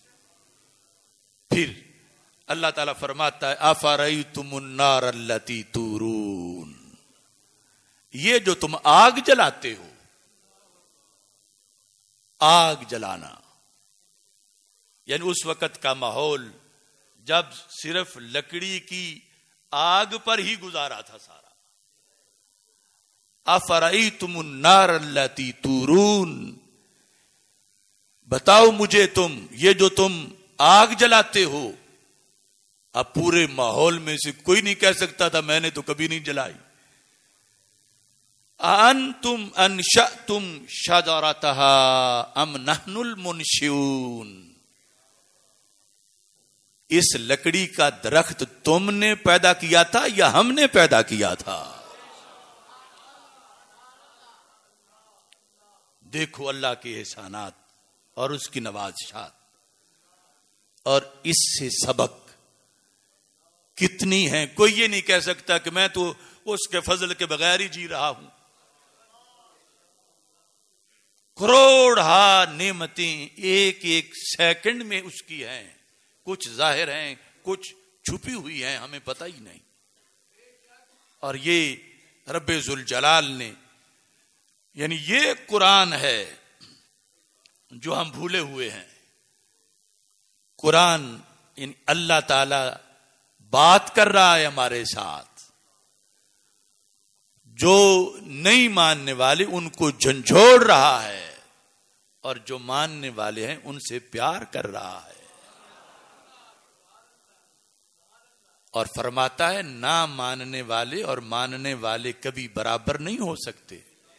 پھر اللہ تعالیٰ فرماتا ہے افرأیتم النار التی تورون، یہ جو تم آگ جلاتے ہو، آگ جلانا یعنی اس وقت کا ماحول جب صرف لکڑی کی آگ پر ہی گزارا تھا سارا۔ افرأیتم النار التی تورون، بتاؤ مجھے تم یہ جو تم آگ جلاتے ہو، اب پورے ماحول میں سے کوئی نہیں کہہ سکتا تھا میں نے تو کبھی نہیں جلائی۔ انتم انشأتم شجرتها ام نحن المنشئون، اس لکڑی کا درخت تم نے پیدا کیا تھا یا ہم نے پیدا کیا تھا؟ دیکھو اللہ کے احسانات اور اس کی نوازشات، اور اس سے سبق کتنی ہیں۔ کوئی یہ نہیں کہہ سکتا کہ میں تو اس کے فضل کے بغیر ہی جی رہا ہوں۔ کروڑہا نعمتیں ایک ایک سیکنڈ میں اس کی ہیں، کچھ ظاہر ہیں کچھ چھپی ہوئی ہیں، ہمیں پتہ ہی نہیں۔ اور یہ رب ذوالجلال نے، یعنی یہ قرآن ہے جو ہم بھولے ہوئے ہیں۔ قرآن یعنی اللہ تعالی بات کر رہا ہے ہمارے ساتھ، جو نہیں ماننے والے ان کو جھنجھوڑ رہا ہے، اور جو ماننے والے ہیں ان سے پیار کر رہا ہے۔ اور فرماتا ہے نہ ماننے والے اور ماننے والے کبھی برابر نہیں ہو سکتے۔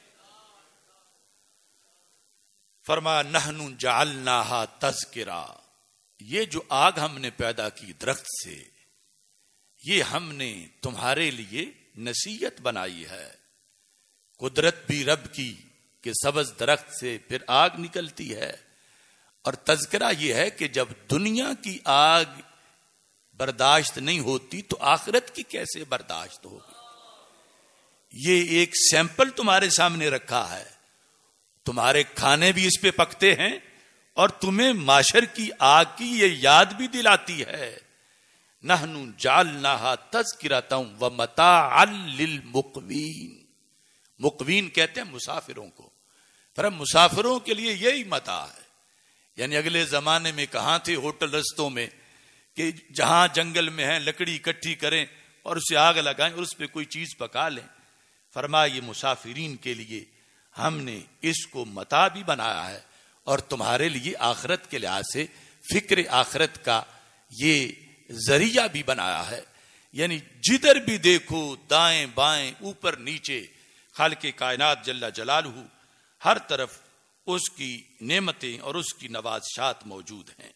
فرمایا نحن جعلناہا تذکرہ، یہ جو آگ ہم نے پیدا کی درخت سے، یہ ہم نے تمہارے لیے نصیحت بنائی ہے۔ قدرت بھی رب کی کہ سبز درخت سے پھر آگ نکلتی ہے، اور تذکرہ یہ ہے کہ جب دنیا کی آگ برداشت نہیں ہوتی تو آخرت کی کیسے برداشت ہوگی۔ یہ ایک سیمپل تمہارے سامنے رکھا ہے، تمہارے کھانے بھی اس پہ پکتے ہیں، اور تمہیں معاشر کی آگ کی یہ یاد بھی دلاتی ہے۔ نحن جعلناہا تذکرۃ ومتاعا للمقوین، مقوین کہتے ہیں مسافروں کو، پھر مسافروں کے لیے یہی متاع ہے۔ یعنی اگلے زمانے میں کہاں تھے ہوٹل رستوں میں کہ جہاں جنگل میں ہیں لکڑی اکٹھی کریں اور اسے آگ لگائیں اور اس پہ کوئی چیز پکا لیں۔ فرمایا یہ مسافرین کے لیے ہم نے اس کو متاع بھی بنایا ہے، اور تمہارے لیے آخرت کے لحاظ سے فکر آخرت کا یہ ذریعہ بھی بنایا ہے۔ یعنی جدھر بھی دیکھو، دائیں بائیں اوپر نیچے، خالق کائنات جل جلالہ ہر طرف اس کی نعمتیں اور اس کی نوازشات موجود ہیں۔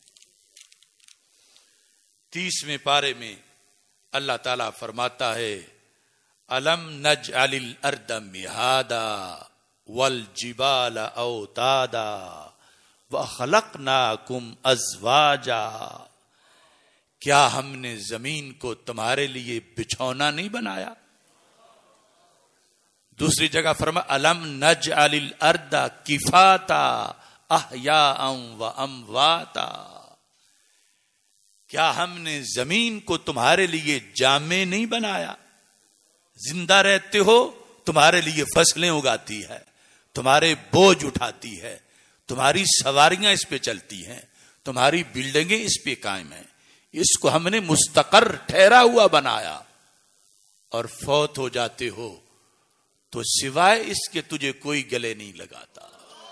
30ویں پارے میں اللہ تعالیٰ فرماتا ہے الم نجعل الارض مہادا والجبال اوتادا وخلقناکم ازواجا، کیا ہم نے زمین کو تمہارے لیے بچھونا نہیں بنایا؟ دوسری جگہ فرمایا الم نجعل الارض کفاتا احیاء وامواتا، کیا ہم نے زمین کو تمہارے لیے جامع نہیں بنایا؟ زندہ رہتے ہو، تمہارے لیے فصلیں اگاتی ہے، تمہارے بوجھ اٹھاتی ہے، تمہاری سواریاں اس پہ چلتی ہیں، تمہاری بلڈنگیں اس پہ قائم ہیں، اس کو ہم نے مستقر ٹھہرا ہوا بنایا، اور فوت ہو جاتے ہو تو سوائے اس کے تجھے کوئی گلے نہیں لگاتا۔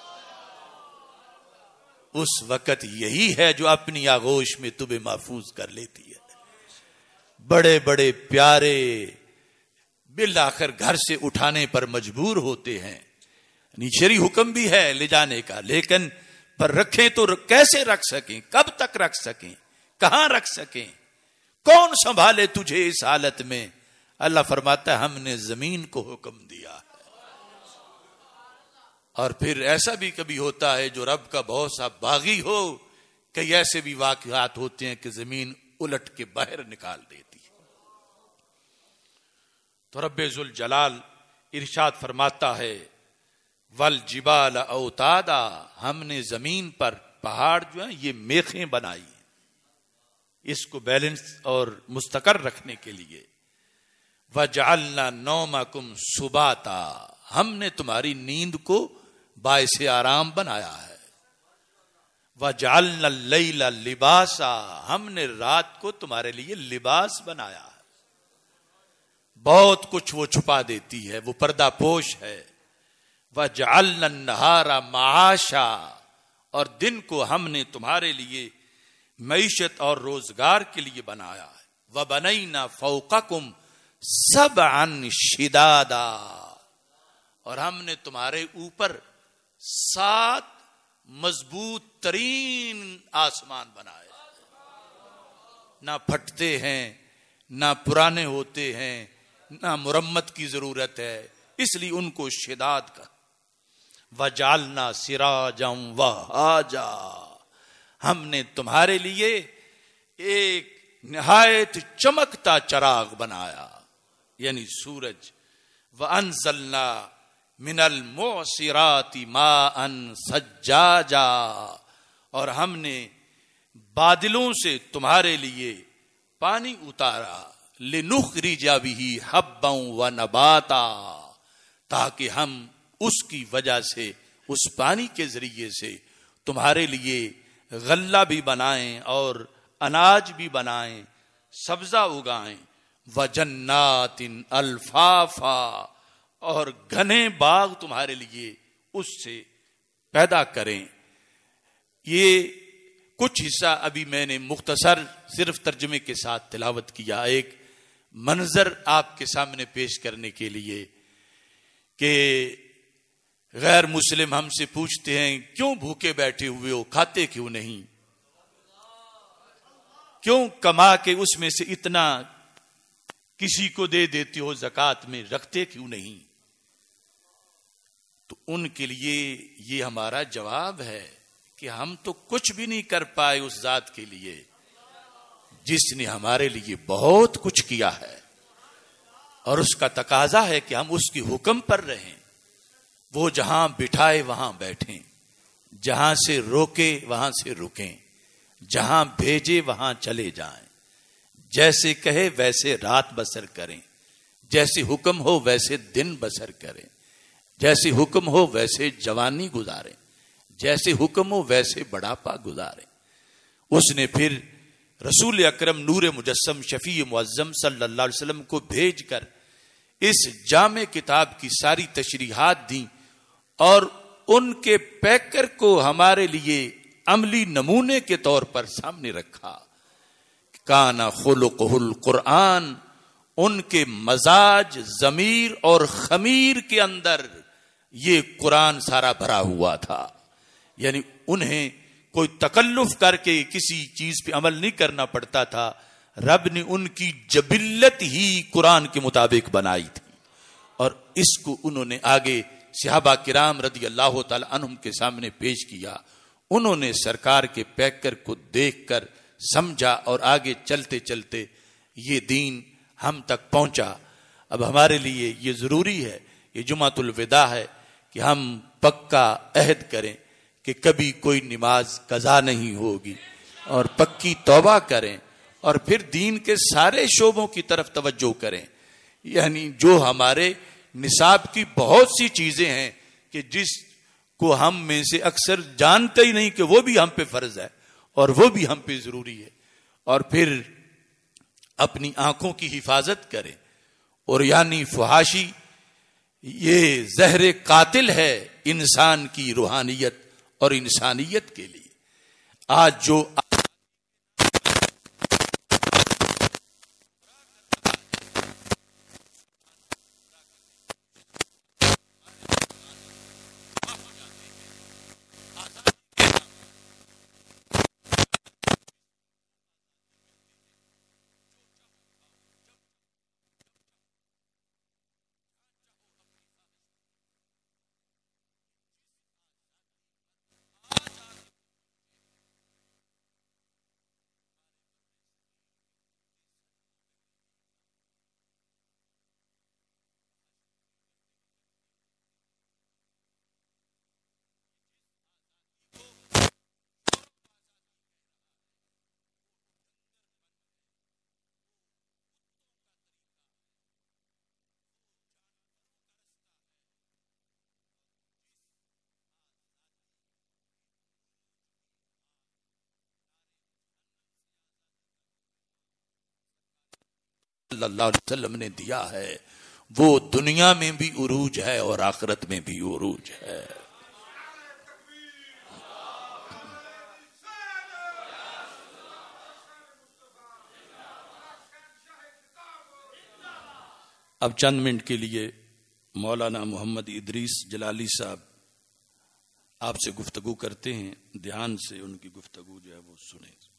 اس وقت یہی ہے جو اپنی آغوش میں تمہیں محفوظ کر لیتی ہے۔ بڑے بڑے پیارے بالآخر گھر سے اٹھانے پر مجبور ہوتے ہیں، شرعی حکم بھی ہے لے جانے کا، لیکن پر رکھیں تو کیسے رکھ سکیں، کب تک رکھ سکیں، کہاں رکھ سکیں، کون سنبھالے تجھے اس حالت میں؟ اللہ فرماتا ہے ہم نے زمین کو حکم دیا ہے۔ اور پھر ایسا بھی کبھی ہوتا ہے جو رب کا بہت سا باغی ہو، کئی ایسے بھی واقعات ہوتے ہیں کہ زمین الٹ کے باہر نکال دیتی ہے۔ تو رب ذوالجلال ارشاد فرماتا ہے والجبال اوتادا، ہم نے زمین پر پہاڑ جو ہیں یہ میخیں بنائی ہیں اس کو بیلنس اور مستقر رکھنے کے لیے۔ وجعلنا نومکم سباتا، ہم نے تمہاری نیند کو باعث آرام بنایا ہے۔ وجعلنا اللیل لباسا، ہم نے رات کو تمہارے لیے لباس بنایا ہے۔ بہت کچھ وہ چھپا دیتی ہے، وہ پردہ پوش ہے۔ وجعلنا النہار معاشا، اور دن کو ہم نے تمہارے لیے معیشت اور روزگار کے لیے بنایا ہے۔ وبنینا فوقکم سبعا شدادا، اور ہم نے تمہارے اوپر 7 مضبوط ترین آسمان بنائے، نہ پھٹتے ہیں، نہ پرانے ہوتے ہیں، نہ مرمت کی ضرورت ہے، اس لیے ان کو شداد کا۔ وجعلنا سراجا وہاجا، ہم نے تمہارے لیے ایک نہایت چمکتا چراغ بنایا، یعنی سورج۔ وانزلنا من المعصرات ماء ثجاجا، اور ہم نے بادلوں سے تمہارے لیے پانی اتارا، لنخرج به حبا ونباتا، تاکہ ہم اس کی وجہ سے، اس پانی کے ذریعے سے تمہارے لیے غلہ بھی بنائیں اور اناج بھی بنائیں، سبزہ اگائیں۔ وجنات الفافا، اور گھنے باغ تمہارے لیے اس سے پیدا کریں۔ یہ کچھ حصہ ابھی میں نے مختصر صرف ترجمے کے ساتھ تلاوت کیا، ایک منظر آپ کے سامنے پیش کرنے کے لیے کہ غیر مسلم ہم سے پوچھتے ہیں کیوں بھوکے بیٹھے ہوئے ہو، کھاتے کیوں نہیں، کیوں کما کے اس میں سے اتنا کسی کو دے دیتے ہو، زکوٰۃ میں رکھتے کیوں نہیں؟ تو ان کے لیے یہ ہمارا جواب ہے کہ ہم تو کچھ بھی نہیں کر پائے اس ذات کے لیے جس نے ہمارے لیے بہت کچھ کیا ہے، اور اس کا تقاضا ہے کہ ہم اس کی حکم پر رہیں۔ وہ جہاں بٹھائے وہاں بیٹھیں، جہاں سے روکے وہاں سے رکیں، جہاں بھیجے وہاں چلے جائیں، جیسے کہے ویسے رات بسر کریں، جیسے حکم ہو ویسے دن بسر کریں، جیسے حکم ہو ویسے جوانی گزاریں، جیسے حکم ہو ویسے بڑھاپا گزاریں۔ اس نے پھر رسول اکرم نور مجسم شفیع معظم صلی اللہ علیہ وسلم کو بھیج کر اس جامع کتاب کی ساری تشریحات دیں، اور ان کے پیکر کو ہمارے لیے عملی نمونے کے طور پر سامنے رکھا۔ کانا خلقہ القرآن، ان کے مزاج، ضمیر اور خمیر کے اندر یہ قرآن سارا بھرا ہوا تھا، یعنی انہیں کوئی تکلف کر کے کسی چیز پہ عمل نہیں کرنا پڑتا تھا، رب نے ان کی جبلت ہی قرآن کے مطابق بنائی تھی، اور اس کو انہوں نے آگے صحابہ کرام رضی اللہ تعالی عنہم کے سامنے پیش کیا۔ انہوں نے سرکار کے پیکر کو دیکھ کر سمجھا، اور آگے چلتے چلتے یہ دین ہم تک پہنچا۔ اب ہمارے لیے یہ ضروری ہے، یہ جمعۃ الوداع ہے کہ ہم پکا عہد کریں کہ کبھی کوئی نماز قضا نہیں ہوگی، اور پکی توبہ کریں، اور پھر دین کے سارے شعبوں کی طرف توجہ کریں۔ یعنی جو ہمارے نصاب کی بہت سی چیزیں ہیں کہ جس کو ہم میں سے اکثر جانتے ہی نہیں کہ وہ بھی ہم پہ فرض ہے اور وہ بھی ہم پہ ضروری ہے. اور پھر اپنی آنکھوں کی حفاظت کریں. اور یعنی فحاشی یہ زہر قاتل ہے انسان کی روحانیت اور انسانیت کے لیے. آج جو صلی اللہ علیہ وسلم نے دیا ہے وہ دنیا میں بھی عروج ہے اور آخرت میں بھی عروج ہے. اب چند منٹ کے لیے مولانا محمد ادریس جلالی صاحب آپ سے گفتگو کرتے ہیں. دھیان سے ان کی گفتگو جو ہے وہ سنیں.